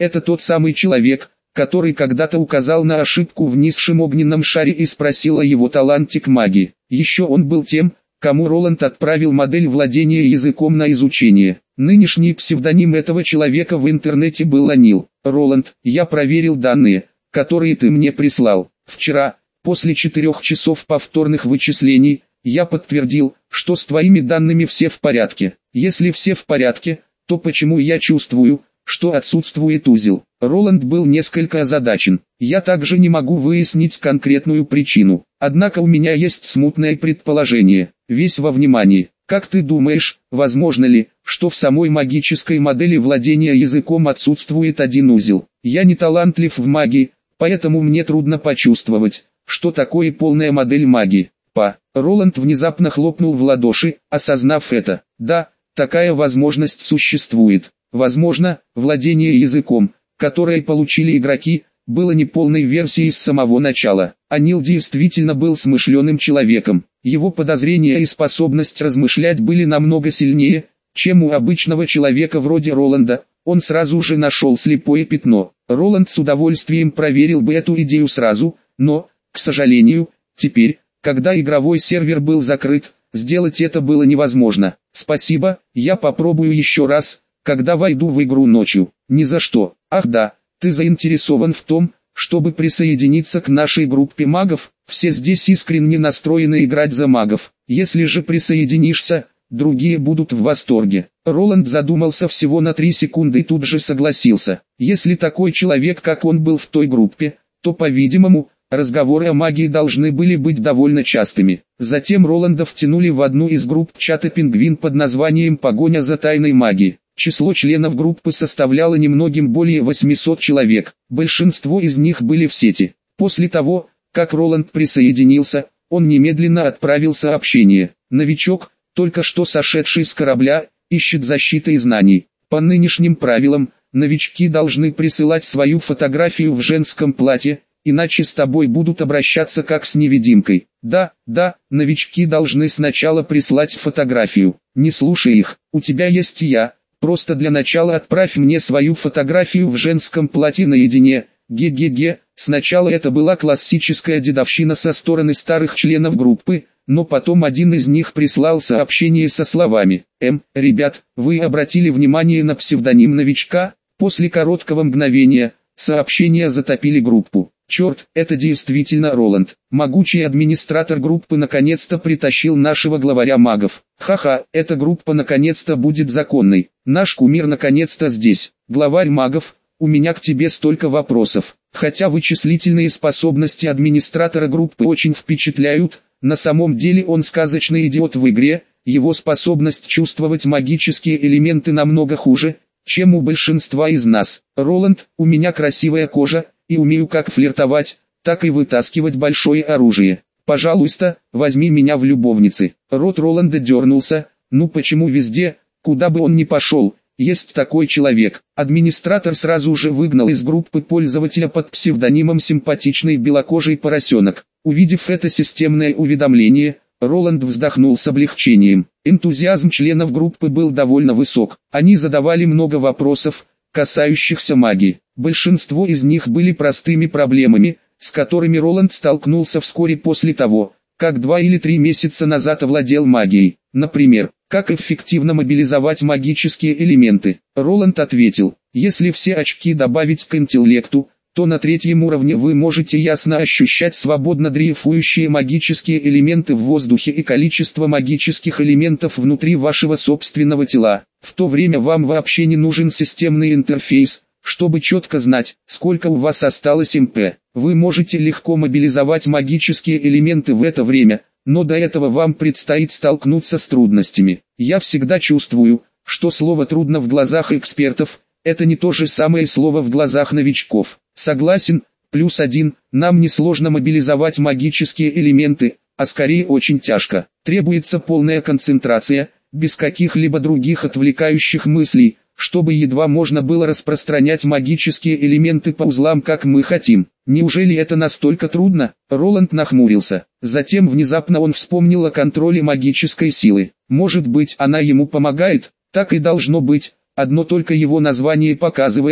Это тот самый человек, который когда-то указал на ошибку в низшем огненном шаре и спросил о его таланте к магии. Еще он был тем, кому Роланд отправил модель владения языком на изучение. Нынешний псевдоним этого человека в интернете был Анил. Роланд, я проверил данные, которые ты мне прислал. Вчера, после четырех часов повторных вычислений, я подтвердил, что с твоими данными все в порядке. Если все в порядке, то почему я чувствую, что отсутствует узел? Роланд был несколько озадачен. Я также не могу выяснить конкретную причину. Однако у меня есть смутное предположение. Весь во внимании. Как ты думаешь, возможно ли, что в самой магической модели владения языком отсутствует один узел? Я не талантлив в магии, поэтому мне трудно почувствовать, что такое полная модель магии. Па. Роланд внезапно хлопнул в ладоши, осознав это. Да, такая возможность существует. Возможно, владение языком, которое получили игроки, было неполной версией с самого начала. Анил действительно был смышленым человеком. Его подозрения и способность размышлять были намного сильнее, чем у обычного человека вроде Роланда. Он сразу же нашел слепое пятно. Роланд с удовольствием проверил бы эту идею сразу, но, к сожалению, теперь, когда игровой сервер был закрыт, сделать это было невозможно. Спасибо, я попробую еще раз, когда войду в игру ночью. Ни за что. Ах да, ты заинтересован в том, чтобы присоединиться к нашей группе магов? Все здесь искренне настроены играть за магов. Если же присоединишься, другие будут в восторге. Роланд задумался всего на три секунды и тут же согласился. Если такой человек, как он, был в той группе, то, по-видимому, разговоры о магии должны были быть довольно частыми. Затем Роланда втянули в одну из групп чата «Пингвин» под названием «Погоня за тайной магией». Число членов группы составляло немногим более восьмисот человек, большинство из них были в сети. После того, как Роланд присоединился, он немедленно отправил сообщение. Новичок, только что сошедший с корабля, ищет защиты и знаний. По нынешним правилам, новички должны присылать свою фотографию в женском платье, иначе с тобой будут обращаться как с невидимкой. Да, да, новички должны сначала прислать фотографию. Не слушай их, у тебя есть я. Просто для начала отправь мне свою фотографию в женском платье наедине. Ге-ге-ге. Сначала это была классическая дедовщина со стороны старых членов группы, но потом один из них прислал сообщение со словами: «Эм, ребят, вы обратили внимание на псевдоним новичка?» После короткого мгновения, сообщения затопили группу. Черт, это действительно Роланд. Могучий администратор группы наконец-то притащил нашего главаря магов. Ха-ха, эта группа наконец-то будет законной. Наш кумир наконец-то здесь. Главарь магов, у меня к тебе столько вопросов. Хотя вычислительные способности администратора группы очень впечатляют, на самом деле он сказочный идиот в игре, его способность чувствовать магические элементы намного хуже, чем у большинства из нас. Роланд, у меня красивая кожа, и умею как флиртовать, так и вытаскивать большое оружие. Пожалуйста, возьми меня в любовницы. Рот Роланда дернулся. Ну почему везде, куда бы он ни пошел, есть такой человек? Администратор сразу же выгнал из группы пользователя под псевдонимом «Симпатичный белокожий поросенок». Увидев это системное уведомление, Роланд вздохнул с облегчением. Энтузиазм членов группы был довольно высок. Они задавали много вопросов, касающихся магии. Большинство из них были простыми проблемами, с которыми Роланд столкнулся вскоре после того, как два или три месяца назад овладел магией. Например, как эффективно мобилизовать магические элементы. Роланд ответил: если все очки добавить к интеллекту, то на третьем уровне вы можете ясно ощущать свободно дрейфующие магические элементы в воздухе и количество магических элементов внутри вашего собственного тела. В то время вам вообще не нужен системный интерфейс, чтобы четко знать, сколько у вас осталось эм пэ. Вы можете легко мобилизовать магические элементы в это время, но до этого вам предстоит столкнуться с трудностями. Я всегда чувствую, что слово «трудно» в глазах экспертов – это не то же самое слово в глазах новичков. Согласен, плюс один, нам не сложно мобилизовать магические элементы, а скорее очень тяжко. Требуется полная концентрация, без каких-либо других отвлекающих мыслей, чтобы едва можно было распространять магические элементы по узлам, как мы хотим. Неужели это настолько трудно? Роланд нахмурился. Затем внезапно он вспомнил о контроле магической силы. Может быть, она ему помогает? Так и должно быть. Одно только его название показывает,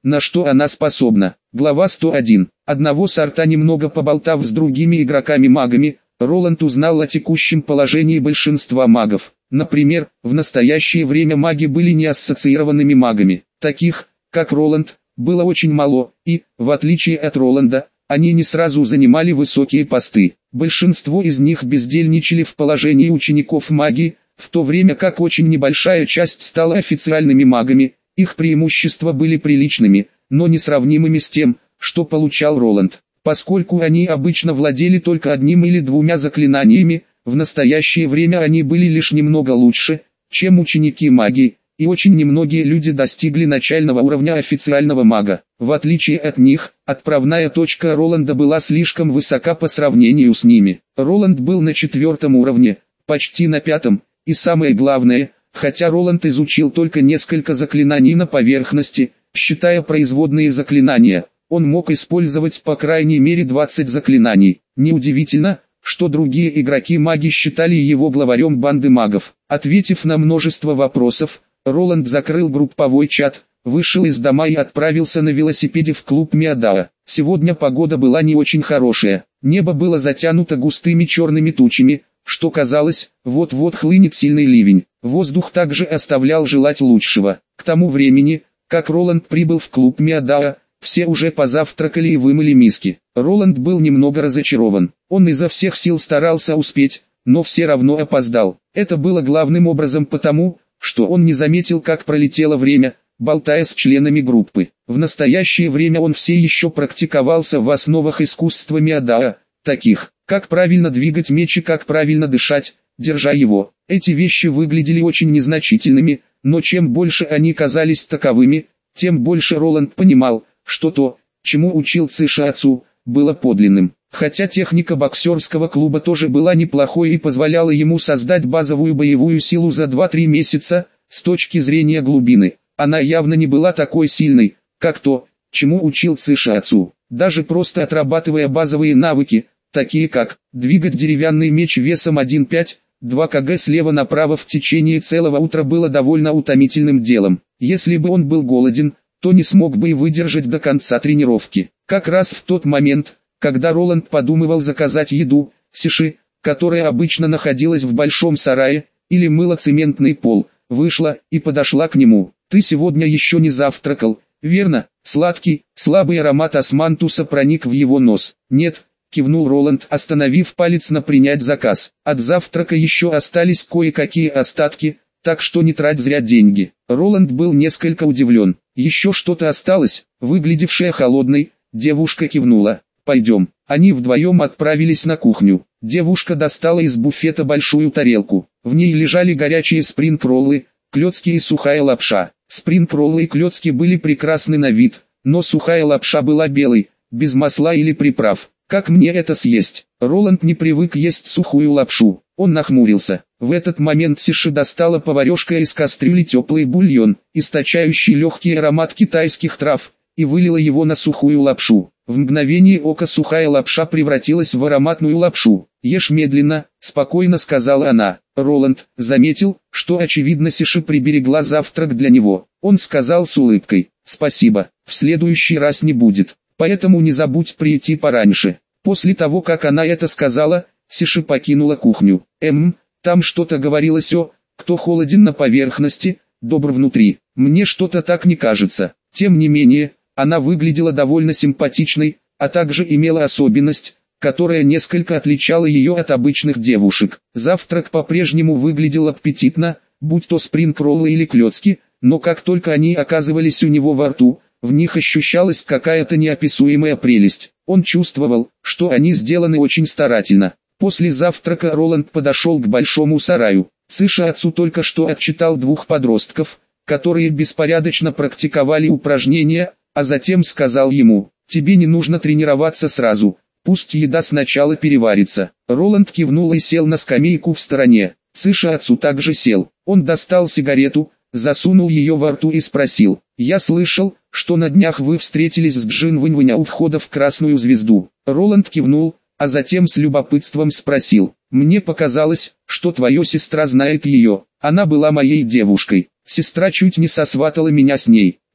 на что она способна. Глава сто один. Одного сорта немного поболтав с другими игроками-магами, Роланд узнал о текущем положении большинства магов. Например, в настоящее время маги были не ассоциированными магами. Таких, как Роланд, было очень мало, и, в отличие от Роланда, они не сразу занимали высокие посты. Большинство из них бездельничали в положении учеников магии, в то время как очень небольшая часть стала официальными магами. Их преимущества были приличными, но несравнимыми с тем, что получал Роланд. Поскольку они обычно владели только одним или двумя заклинаниями, в настоящее время они были лишь немного лучше, чем ученики магии, и очень немногие люди достигли начального уровня официального мага. В отличие от них, отправная точка Роланда была слишком высока по сравнению с ними. Роланд был на четвертом уровне, почти на пятом, и самое главное, хотя Роланд изучил только несколько заклинаний на поверхности, считая производные заклинания, он мог использовать по крайней мере двадцать заклинаний. Неудивительно, что другие игроки-маги считали его главарем банды магов. Ответив на множество вопросов, Роланд закрыл групповой чат, вышел из дома и отправился на велосипеде в клуб Миадаа. Сегодня погода была не очень хорошая, небо было затянуто густыми черными тучами, что казалось, вот-вот хлынет сильный ливень. Воздух также оставлял желать лучшего. К тому времени, как Роланд прибыл в клуб Миадаа, все уже позавтракали и вымыли миски. Роланд был немного разочарован. Он изо всех сил старался успеть, но все равно опоздал. Это было главным образом потому, что он не заметил, как пролетело время, болтая с членами группы. В настоящее время он все еще практиковался в основах искусства Миадаа, таких, как правильно двигать меч и как правильно дышать, держа его. Эти вещи выглядели очень незначительными, но чем больше они казались таковыми, тем больше Роланд понимал, что то, чему учил Цишиацу, было подлинным. Хотя техника боксерского клуба тоже была неплохой и позволяла ему создать базовую боевую силу за два-три месяца, с точки зрения глубины, она явно не была такой сильной, как то, чему учил Цишиацу. Даже просто отрабатывая базовые навыки, такие как двигать деревянный меч весом один целых пять десятых два килограмма слева направо в течение целого утра было довольно утомительным делом. Если бы он был голоден, то не смог бы и выдержать до конца тренировки. Как раз в тот момент, когда Роланд подумывал заказать еду, Сиши, которая обычно находилась в большом сарае, или мыла цементный пол, вышла и подошла к нему. «Ты сегодня еще не завтракал, верно?» Сладкий, слабый аромат османтуса проник в его нос. «Нет», кивнул Роланд, остановив палец на принять заказ. «От завтрака еще остались кое-какие остатки, так что не трать зря деньги». Роланд был несколько удивлен. «Еще что-то осталось?» Выглядевшая холодной, девушка кивнула. «Пойдем». Они вдвоем отправились на кухню. Девушка достала из буфета большую тарелку. В ней лежали горячие спринг-роллы, клёцки и сухая лапша. Спринг-роллы и клёцки были прекрасны на вид, но сухая лапша была белой, без масла или приправ. «Как мне это съесть?» Роланд не привык есть сухую лапшу. Он нахмурился. В этот момент Сиши достала поварешка из кастрюли теплый бульон, источающий легкий аромат китайских трав, и вылила его на сухую лапшу. В мгновение ока сухая лапша превратилась в ароматную лапшу. «Ешь медленно», — спокойно сказала она. Роланд заметил, что очевидно Сиши приберегла завтрак для него. Он сказал с улыбкой: «Спасибо, в следующий раз не будет, поэтому не забудь прийти пораньше». После того, как она это сказала, Сиши покинула кухню. «Эм, там что-то говорилось о, кто холоден на поверхности, добр внутри. Мне что-то так не кажется». Тем не менее, она выглядела довольно симпатичной, а также имела особенность, которая несколько отличала ее от обычных девушек. Завтрак по-прежнему выглядел аппетитно, будь то спринг-роллы или клёцки, но как только они оказывались у него во рту, в них ощущалась какая-то неописуемая прелесть. Он чувствовал, что они сделаны очень старательно. После завтрака Роланд подошел к большому сараю. Цишиацу только что отчитал двух подростков, которые беспорядочно практиковали упражнения, а затем сказал ему: «Тебе не нужно тренироваться сразу, пусть еда сначала переварится». Роланд кивнул и сел на скамейку в стороне. Цишиацу также сел. Он достал сигарету, засунул ее во рту и спросил: «Я слышал, что на днях вы встретились с Джин Вэньвэня у входа в Красную Звезду». Роланд кивнул, а затем с любопытством спросил: «Мне показалось, что твоя сестра знает ее. Она была моей девушкой. Сестра чуть не сосватала меня с ней».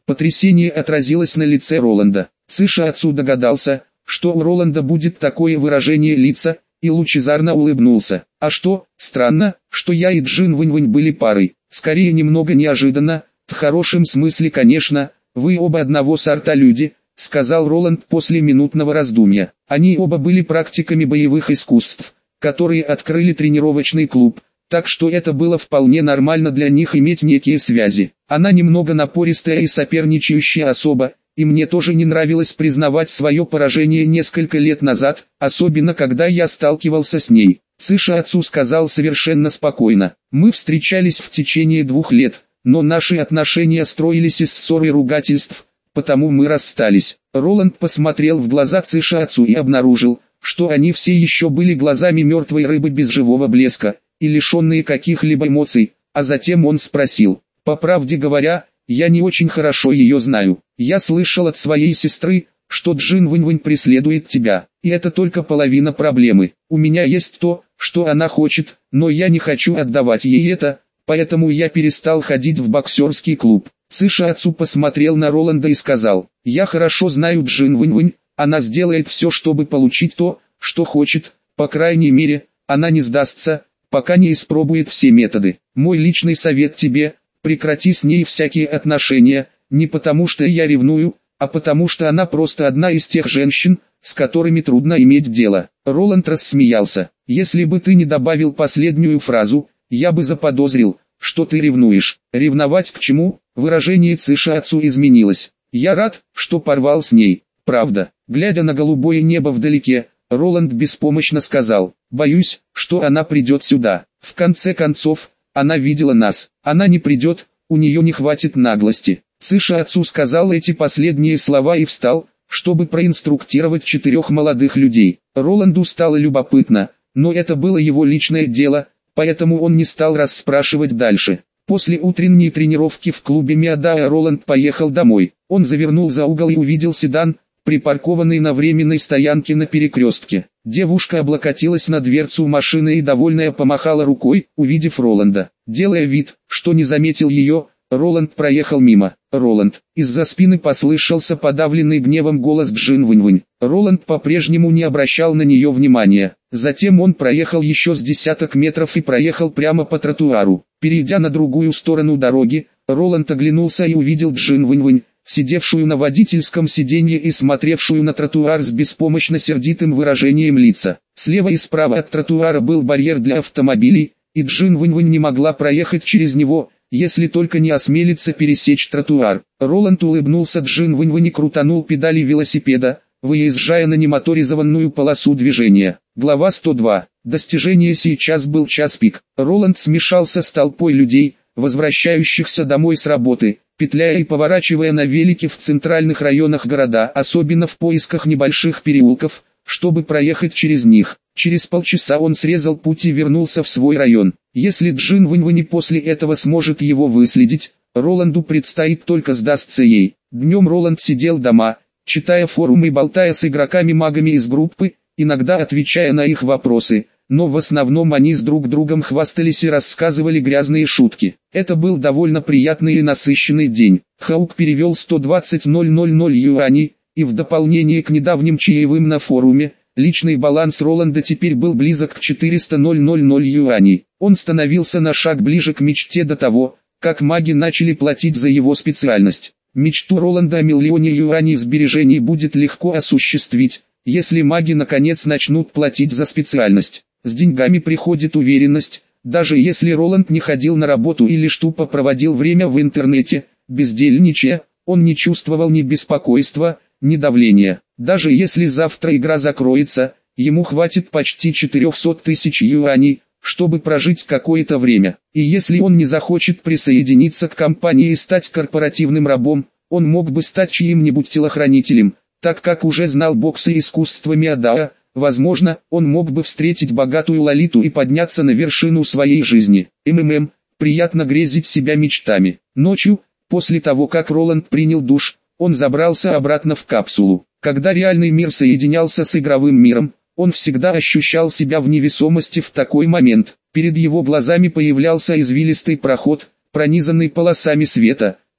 Потрясение отразилось на лице Роланда. Циша отцу догадался, что у Роланда будет такое выражение лица, и лучезарно улыбнулся. А что, странно, что я и Джин Вэнь-Вэнь были парой. Скорее немного неожиданно, в хорошем смысле конечно, вы оба одного сорта люди, сказал Роланд после минутного раздумья. Они оба были практиками боевых искусств, которые открыли тренировочный клуб, так что это было вполне нормально для них иметь некие связи. Она немного напористая и соперничающая особа, и мне тоже не нравилось признавать свое поражение несколько лет назад, особенно когда я сталкивался с ней. Циша отцу сказал совершенно спокойно. Мы встречались в течение двух лет, но наши отношения строились из ссор и ругательств, потому мы расстались. Роланд посмотрел в глаза Циша отцу и обнаружил, что они все еще были глазами мертвой рыбы без живого блеска, и лишенные каких-либо эмоций, а затем он спросил, по правде говоря, я не очень хорошо ее знаю. Я слышал от своей сестры, что Джин Вэнь-Вэнь преследует тебя, и это только половина проблемы. У меня есть то, что она хочет, но я не хочу отдавать ей это, поэтому я перестал ходить в боксерский клуб. Циша отцу посмотрел на Роланда и сказал, я хорошо знаю Джин Вэнь-Вэнь, она сделает все, чтобы получить то, что хочет, по крайней мере, она не сдастся, пока не испробует все методы. Мой личный совет тебе, прекрати с ней всякие отношения, не потому что я ревную, а потому что она просто одна из тех женщин, с которыми трудно иметь дело. Роланд рассмеялся. Если бы ты не добавил последнюю фразу, я бы заподозрил, что ты ревнуешь. Ревновать к чему? Выражение Циша отцу изменилось. Я рад, что порвал с ней. Правда. Глядя на голубое небо вдалеке, Роланд беспомощно сказал, боюсь, что она придет сюда. В конце концов, она видела нас. Она не придет, у нее не хватит наглости. Циша отцу сказал эти последние слова и встал, чтобы проинструктировать четырех молодых людей. Роланду стало любопытно, но это было его личное дело, поэтому он не стал расспрашивать дальше. После утренней тренировки в клубе Миадаа Роланд поехал домой. Он завернул за угол и увидел седан, припаркованный на временной стоянке на перекрестке. Девушка облокотилась на дверцу машины и довольная помахала рукой, увидев Роланда. Делая вид, что не заметил ее, Роланд проехал мимо. Роланд. Из-за спины послышался подавленный гневом голос Джин Вэнь-Вэнь. Роланд по-прежнему не обращал на нее внимания. Затем он проехал еще с десяток метров и проехал прямо по тротуару. Перейдя на другую сторону дороги, Роланд оглянулся и увидел Джин Вэнь-Вэнь, сидевшую на водительском сиденье и смотревшую на тротуар с беспомощно сердитым выражением лица. Слева и справа от тротуара был барьер для автомобилей, и Джин Вэнь-Вэнь не могла проехать через него, если только не осмелится пересечь тротуар. Роланд улыбнулся Джин Вэнь-Вэнь и крутанул педали велосипеда, выезжая на немоторизованную полосу движения. Глава сто два. Достижение. Сейчас был час пик. Роланд смешался с толпой людей, возвращающихся домой с работы, петляя и поворачивая на велике в центральных районах города, особенно в поисках небольших переулков, чтобы проехать через них. Через полчаса он срезал путь и вернулся в свой район. Если Джин Вэнь-Вэнь после этого сможет его выследить, Роланду предстоит только сдастся ей. Днем Роланд сидел дома, читая форумы и болтая с игроками-магами из группы, иногда отвечая на их вопросы, но в основном они с друг другом хвастались и рассказывали грязные шутки. Это был довольно приятный и насыщенный день. Хаук перевел сто двадцать тысяч юаней, и в дополнение к недавним чаевым на форуме, личный баланс Роланда теперь был близок к четырёмстам тысячам юаней. Он становился на шаг ближе к мечте до того, как маги начали платить за его специальность. Мечту Роланда о миллионе юаней сбережений будет легко осуществить, если маги наконец начнут платить за специальность. С деньгами приходит уверенность, даже если Роланд не ходил на работу и лишь тупо проводил время в интернете, бездельничая, он не чувствовал ни беспокойства, ни давления. Даже если завтра игра закроется, ему хватит почти четырёхсот тысяч юаней, чтобы прожить какое-то время. И если он не захочет присоединиться к компании и стать корпоративным рабом, он мог бы стать чьим-нибудь телохранителем, так как уже знал бокс и искусство Миадаа. Возможно, он мог бы встретить богатую Лолиту и подняться на вершину своей жизни. МММ, приятно грезить себя мечтами. Ночью, после того как Роланд принял душ, он забрался обратно в капсулу. Когда реальный мир соединялся с игровым миром, он всегда ощущал себя в невесомости в такой момент. Перед его глазами появлялся извилистый проход, пронизанный полосами света,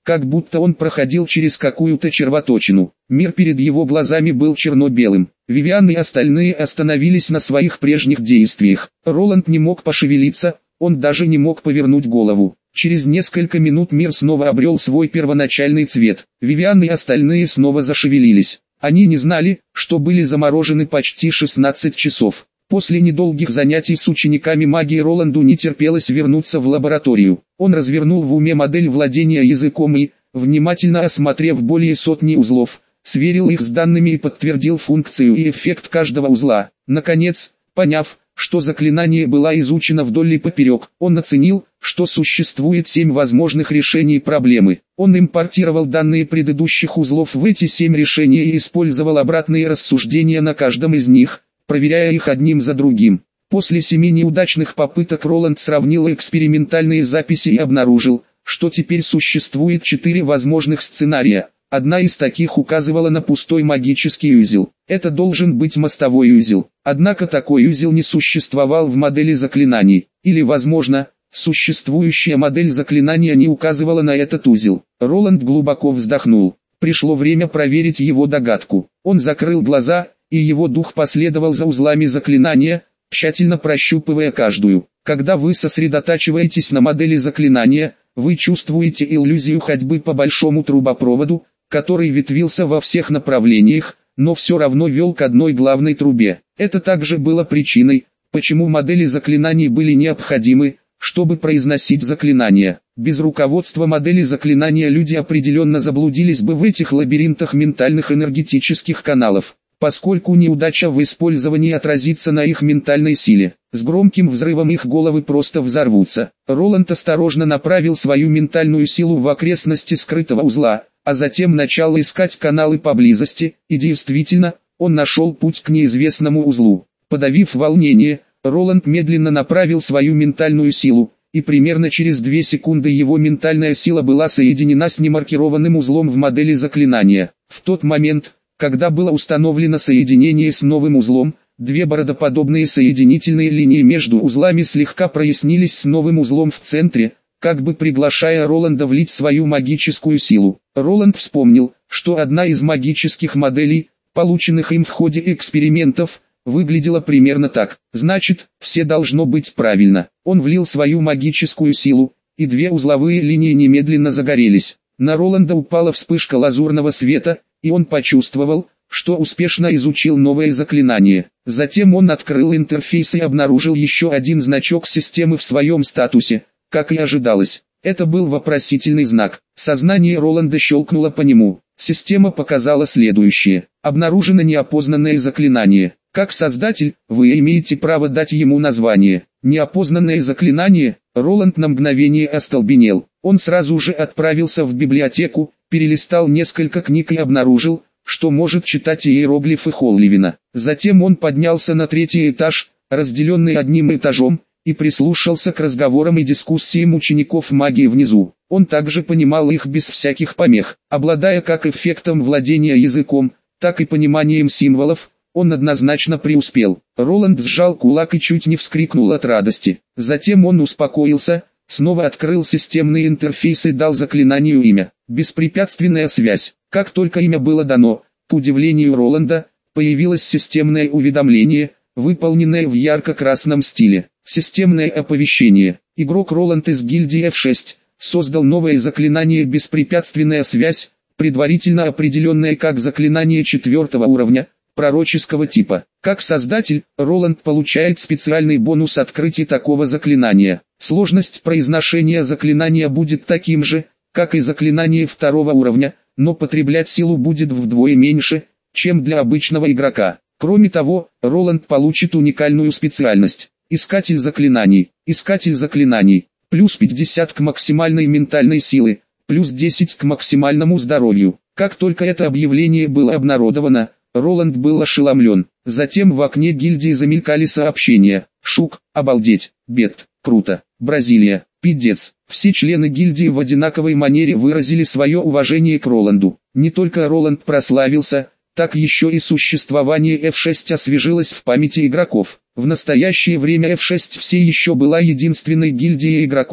как будто он проходил через какую-то червоточину. Мир перед его глазами был черно-белым. Вивиан и остальные остановились на своих прежних действиях. Роланд не мог пошевелиться, он даже не мог повернуть голову. Через несколько минут мир снова обрел свой первоначальный цвет. Вивиан и остальные снова зашевелились. Они не знали, что были заморожены почти шестнадцать часов. После недолгих занятий с учениками магии Роланду не терпелось вернуться в лабораторию. Он развернул в уме модель владения языком и, внимательно осмотрев более сотни узлов, сверил их с данными и подтвердил функцию и эффект каждого узла. Наконец, поняв, что заклинание было изучено вдоль и поперек, он оценил, что существует семь возможных решений проблемы. Он импортировал данные предыдущих узлов в эти семь решений и использовал обратные рассуждения на каждом из них, проверяя их одним за другим. После семи неудачных попыток Роланд сравнил экспериментальные записи и обнаружил, что теперь существует четыре возможных сценария. Одна из таких указывала на пустой магический узел. Это должен быть мостовой узел. Однако такой узел не существовал в модели заклинаний. Или, возможно, существующая модель заклинания не указывала на этот узел. Роланд глубоко вздохнул. Пришло время проверить его догадку. Он закрыл глаза, и его дух последовал за узлами заклинания, тщательно прощупывая каждую. Когда вы сосредотачиваетесь на модели заклинания, вы чувствуете иллюзию ходьбы по большому трубопроводу, который ветвился во всех направлениях, но все равно вел к одной главной трубе. Это также было причиной, почему модели заклинаний были необходимы, чтобы произносить заклинания. Без руководства модели заклинания люди определенно заблудились бы в этих лабиринтах ментальных энергетических каналов, поскольку неудача в использовании отразится на их ментальной силе. С громким взрывом их головы просто взорвутся. Роланд осторожно направил свою ментальную силу в окрестности скрытого узла, а затем начал искать каналы поблизости, и действительно, он нашел путь к неизвестному узлу. Подавив волнение, Роланд медленно направил свою ментальную силу, и примерно через две секунды его ментальная сила была соединена с немаркированным узлом в модели заклинания. В тот момент, когда было установлено соединение с новым узлом, две бородоподобные соединительные линии между узлами слегка прояснились с новым узлом в центре, как бы приглашая Роланда влить свою магическую силу. Роланд вспомнил, что одна из магических моделей, полученных им в ходе экспериментов, выглядела примерно так. Значит, все должно быть правильно. Он влил свою магическую силу, и две узловые линии немедленно загорелись. На Роланда упала вспышка лазурного света, и он почувствовал, что успешно изучил новое заклинание. Затем он открыл интерфейс и обнаружил еще один значок системы в своем статусе, как и ожидалось. Это был вопросительный знак. Сознание Роланда щелкнуло по нему. Система показала следующее. Обнаружено неопознанное заклинание. Как создатель, вы имеете право дать ему название. Неопознанное заклинание. Роланд на мгновение остолбенел. Он сразу же отправился в библиотеку, перелистал несколько книг и обнаружил, что может читать иероглифы Холливина. Затем он поднялся на третий этаж, разделенный одним этажом, и прислушался к разговорам и дискуссиям учеников магии внизу. Он также понимал их без всяких помех. Обладая как эффектом владения языком, так и пониманием символов, он однозначно преуспел. Роланд сжал кулак и чуть не вскрикнул от радости. Затем он успокоился, снова открыл системный интерфейс и дал заклинанию имя. Беспрепятственная связь. Как только имя было дано, к удивлению Роланда, появилось системное уведомление, выполненное в ярко-красном стиле. Системное оповещение. Игрок Роланд из гильдии эф шесть создал новое заклинание «Беспрепятственная связь», предварительно определенное как заклинание четвертого уровня, пророческого типа. Как создатель, Роланд получает специальный бонус открытия такого заклинания. Сложность произношения заклинания будет таким же, как и заклинание второго уровня, но потреблять силу будет вдвое меньше, чем для обычного игрока. Кроме того, Роланд получит уникальную специальность. Искатель заклинаний. Искатель заклинаний. Плюс пятьдесят к максимальной ментальной силы, плюс десять к максимальному здоровью. Как только это объявление было обнародовано, Роланд был ошеломлен. Затем в окне гильдии замелькали сообщения. Шук, обалдеть, Бет, круто, Бразилия, пиздец. Все члены гильдии в одинаковой манере выразили свое уважение к Роланду. Не только Роланд прославился, так еще и существование эф шесть освежилось в памяти игроков. В настоящее время эф шесть все еще была единственной гильдией игроков,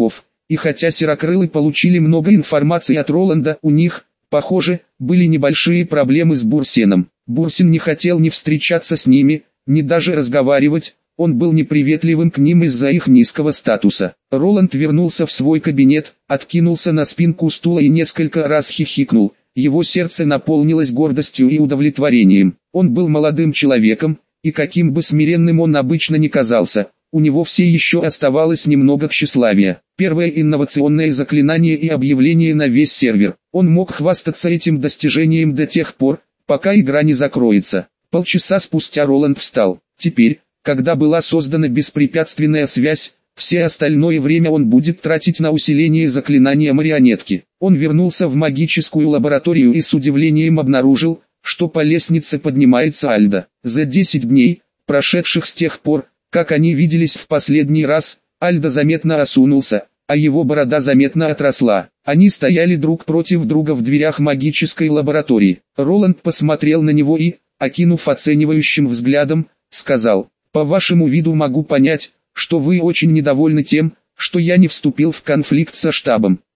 и хотя Серокрылы получили много информации от Роланда, у них, похоже, были небольшие проблемы с Бурсеном. Бурсен не хотел ни встречаться с ними, ни даже разговаривать, он был неприветливым к ним из-за их низкого статуса. Роланд вернулся в свой кабинет, откинулся на спинку стула и несколько раз хихикнул. Его сердце наполнилось гордостью и удовлетворением. Он был молодым человеком, и каким бы смиренным он обычно ни казался, у него все еще оставалось немного тщеславия. Первое инновационное заклинание и объявление на весь сервер. Он мог хвастаться этим достижением до тех пор, пока игра не закроется. Полчаса спустя Роланд встал. Теперь, когда была создана беспрепятственная связь, все остальное время он будет тратить на усиление заклинания марионетки. Он вернулся в магическую лабораторию и с удивлением обнаружил, что по лестнице поднимается Альда. За десять дней, прошедших с тех пор, как они виделись в последний раз, Альда заметно осунулся, а его борода заметно отросла. Они стояли друг против друга в дверях магической лаборатории. Роланд посмотрел на него и, окинув оценивающим взглядом, сказал: «По вашему виду могу понять, что вы очень недовольны тем, что я не вступил в конфликт со штабом.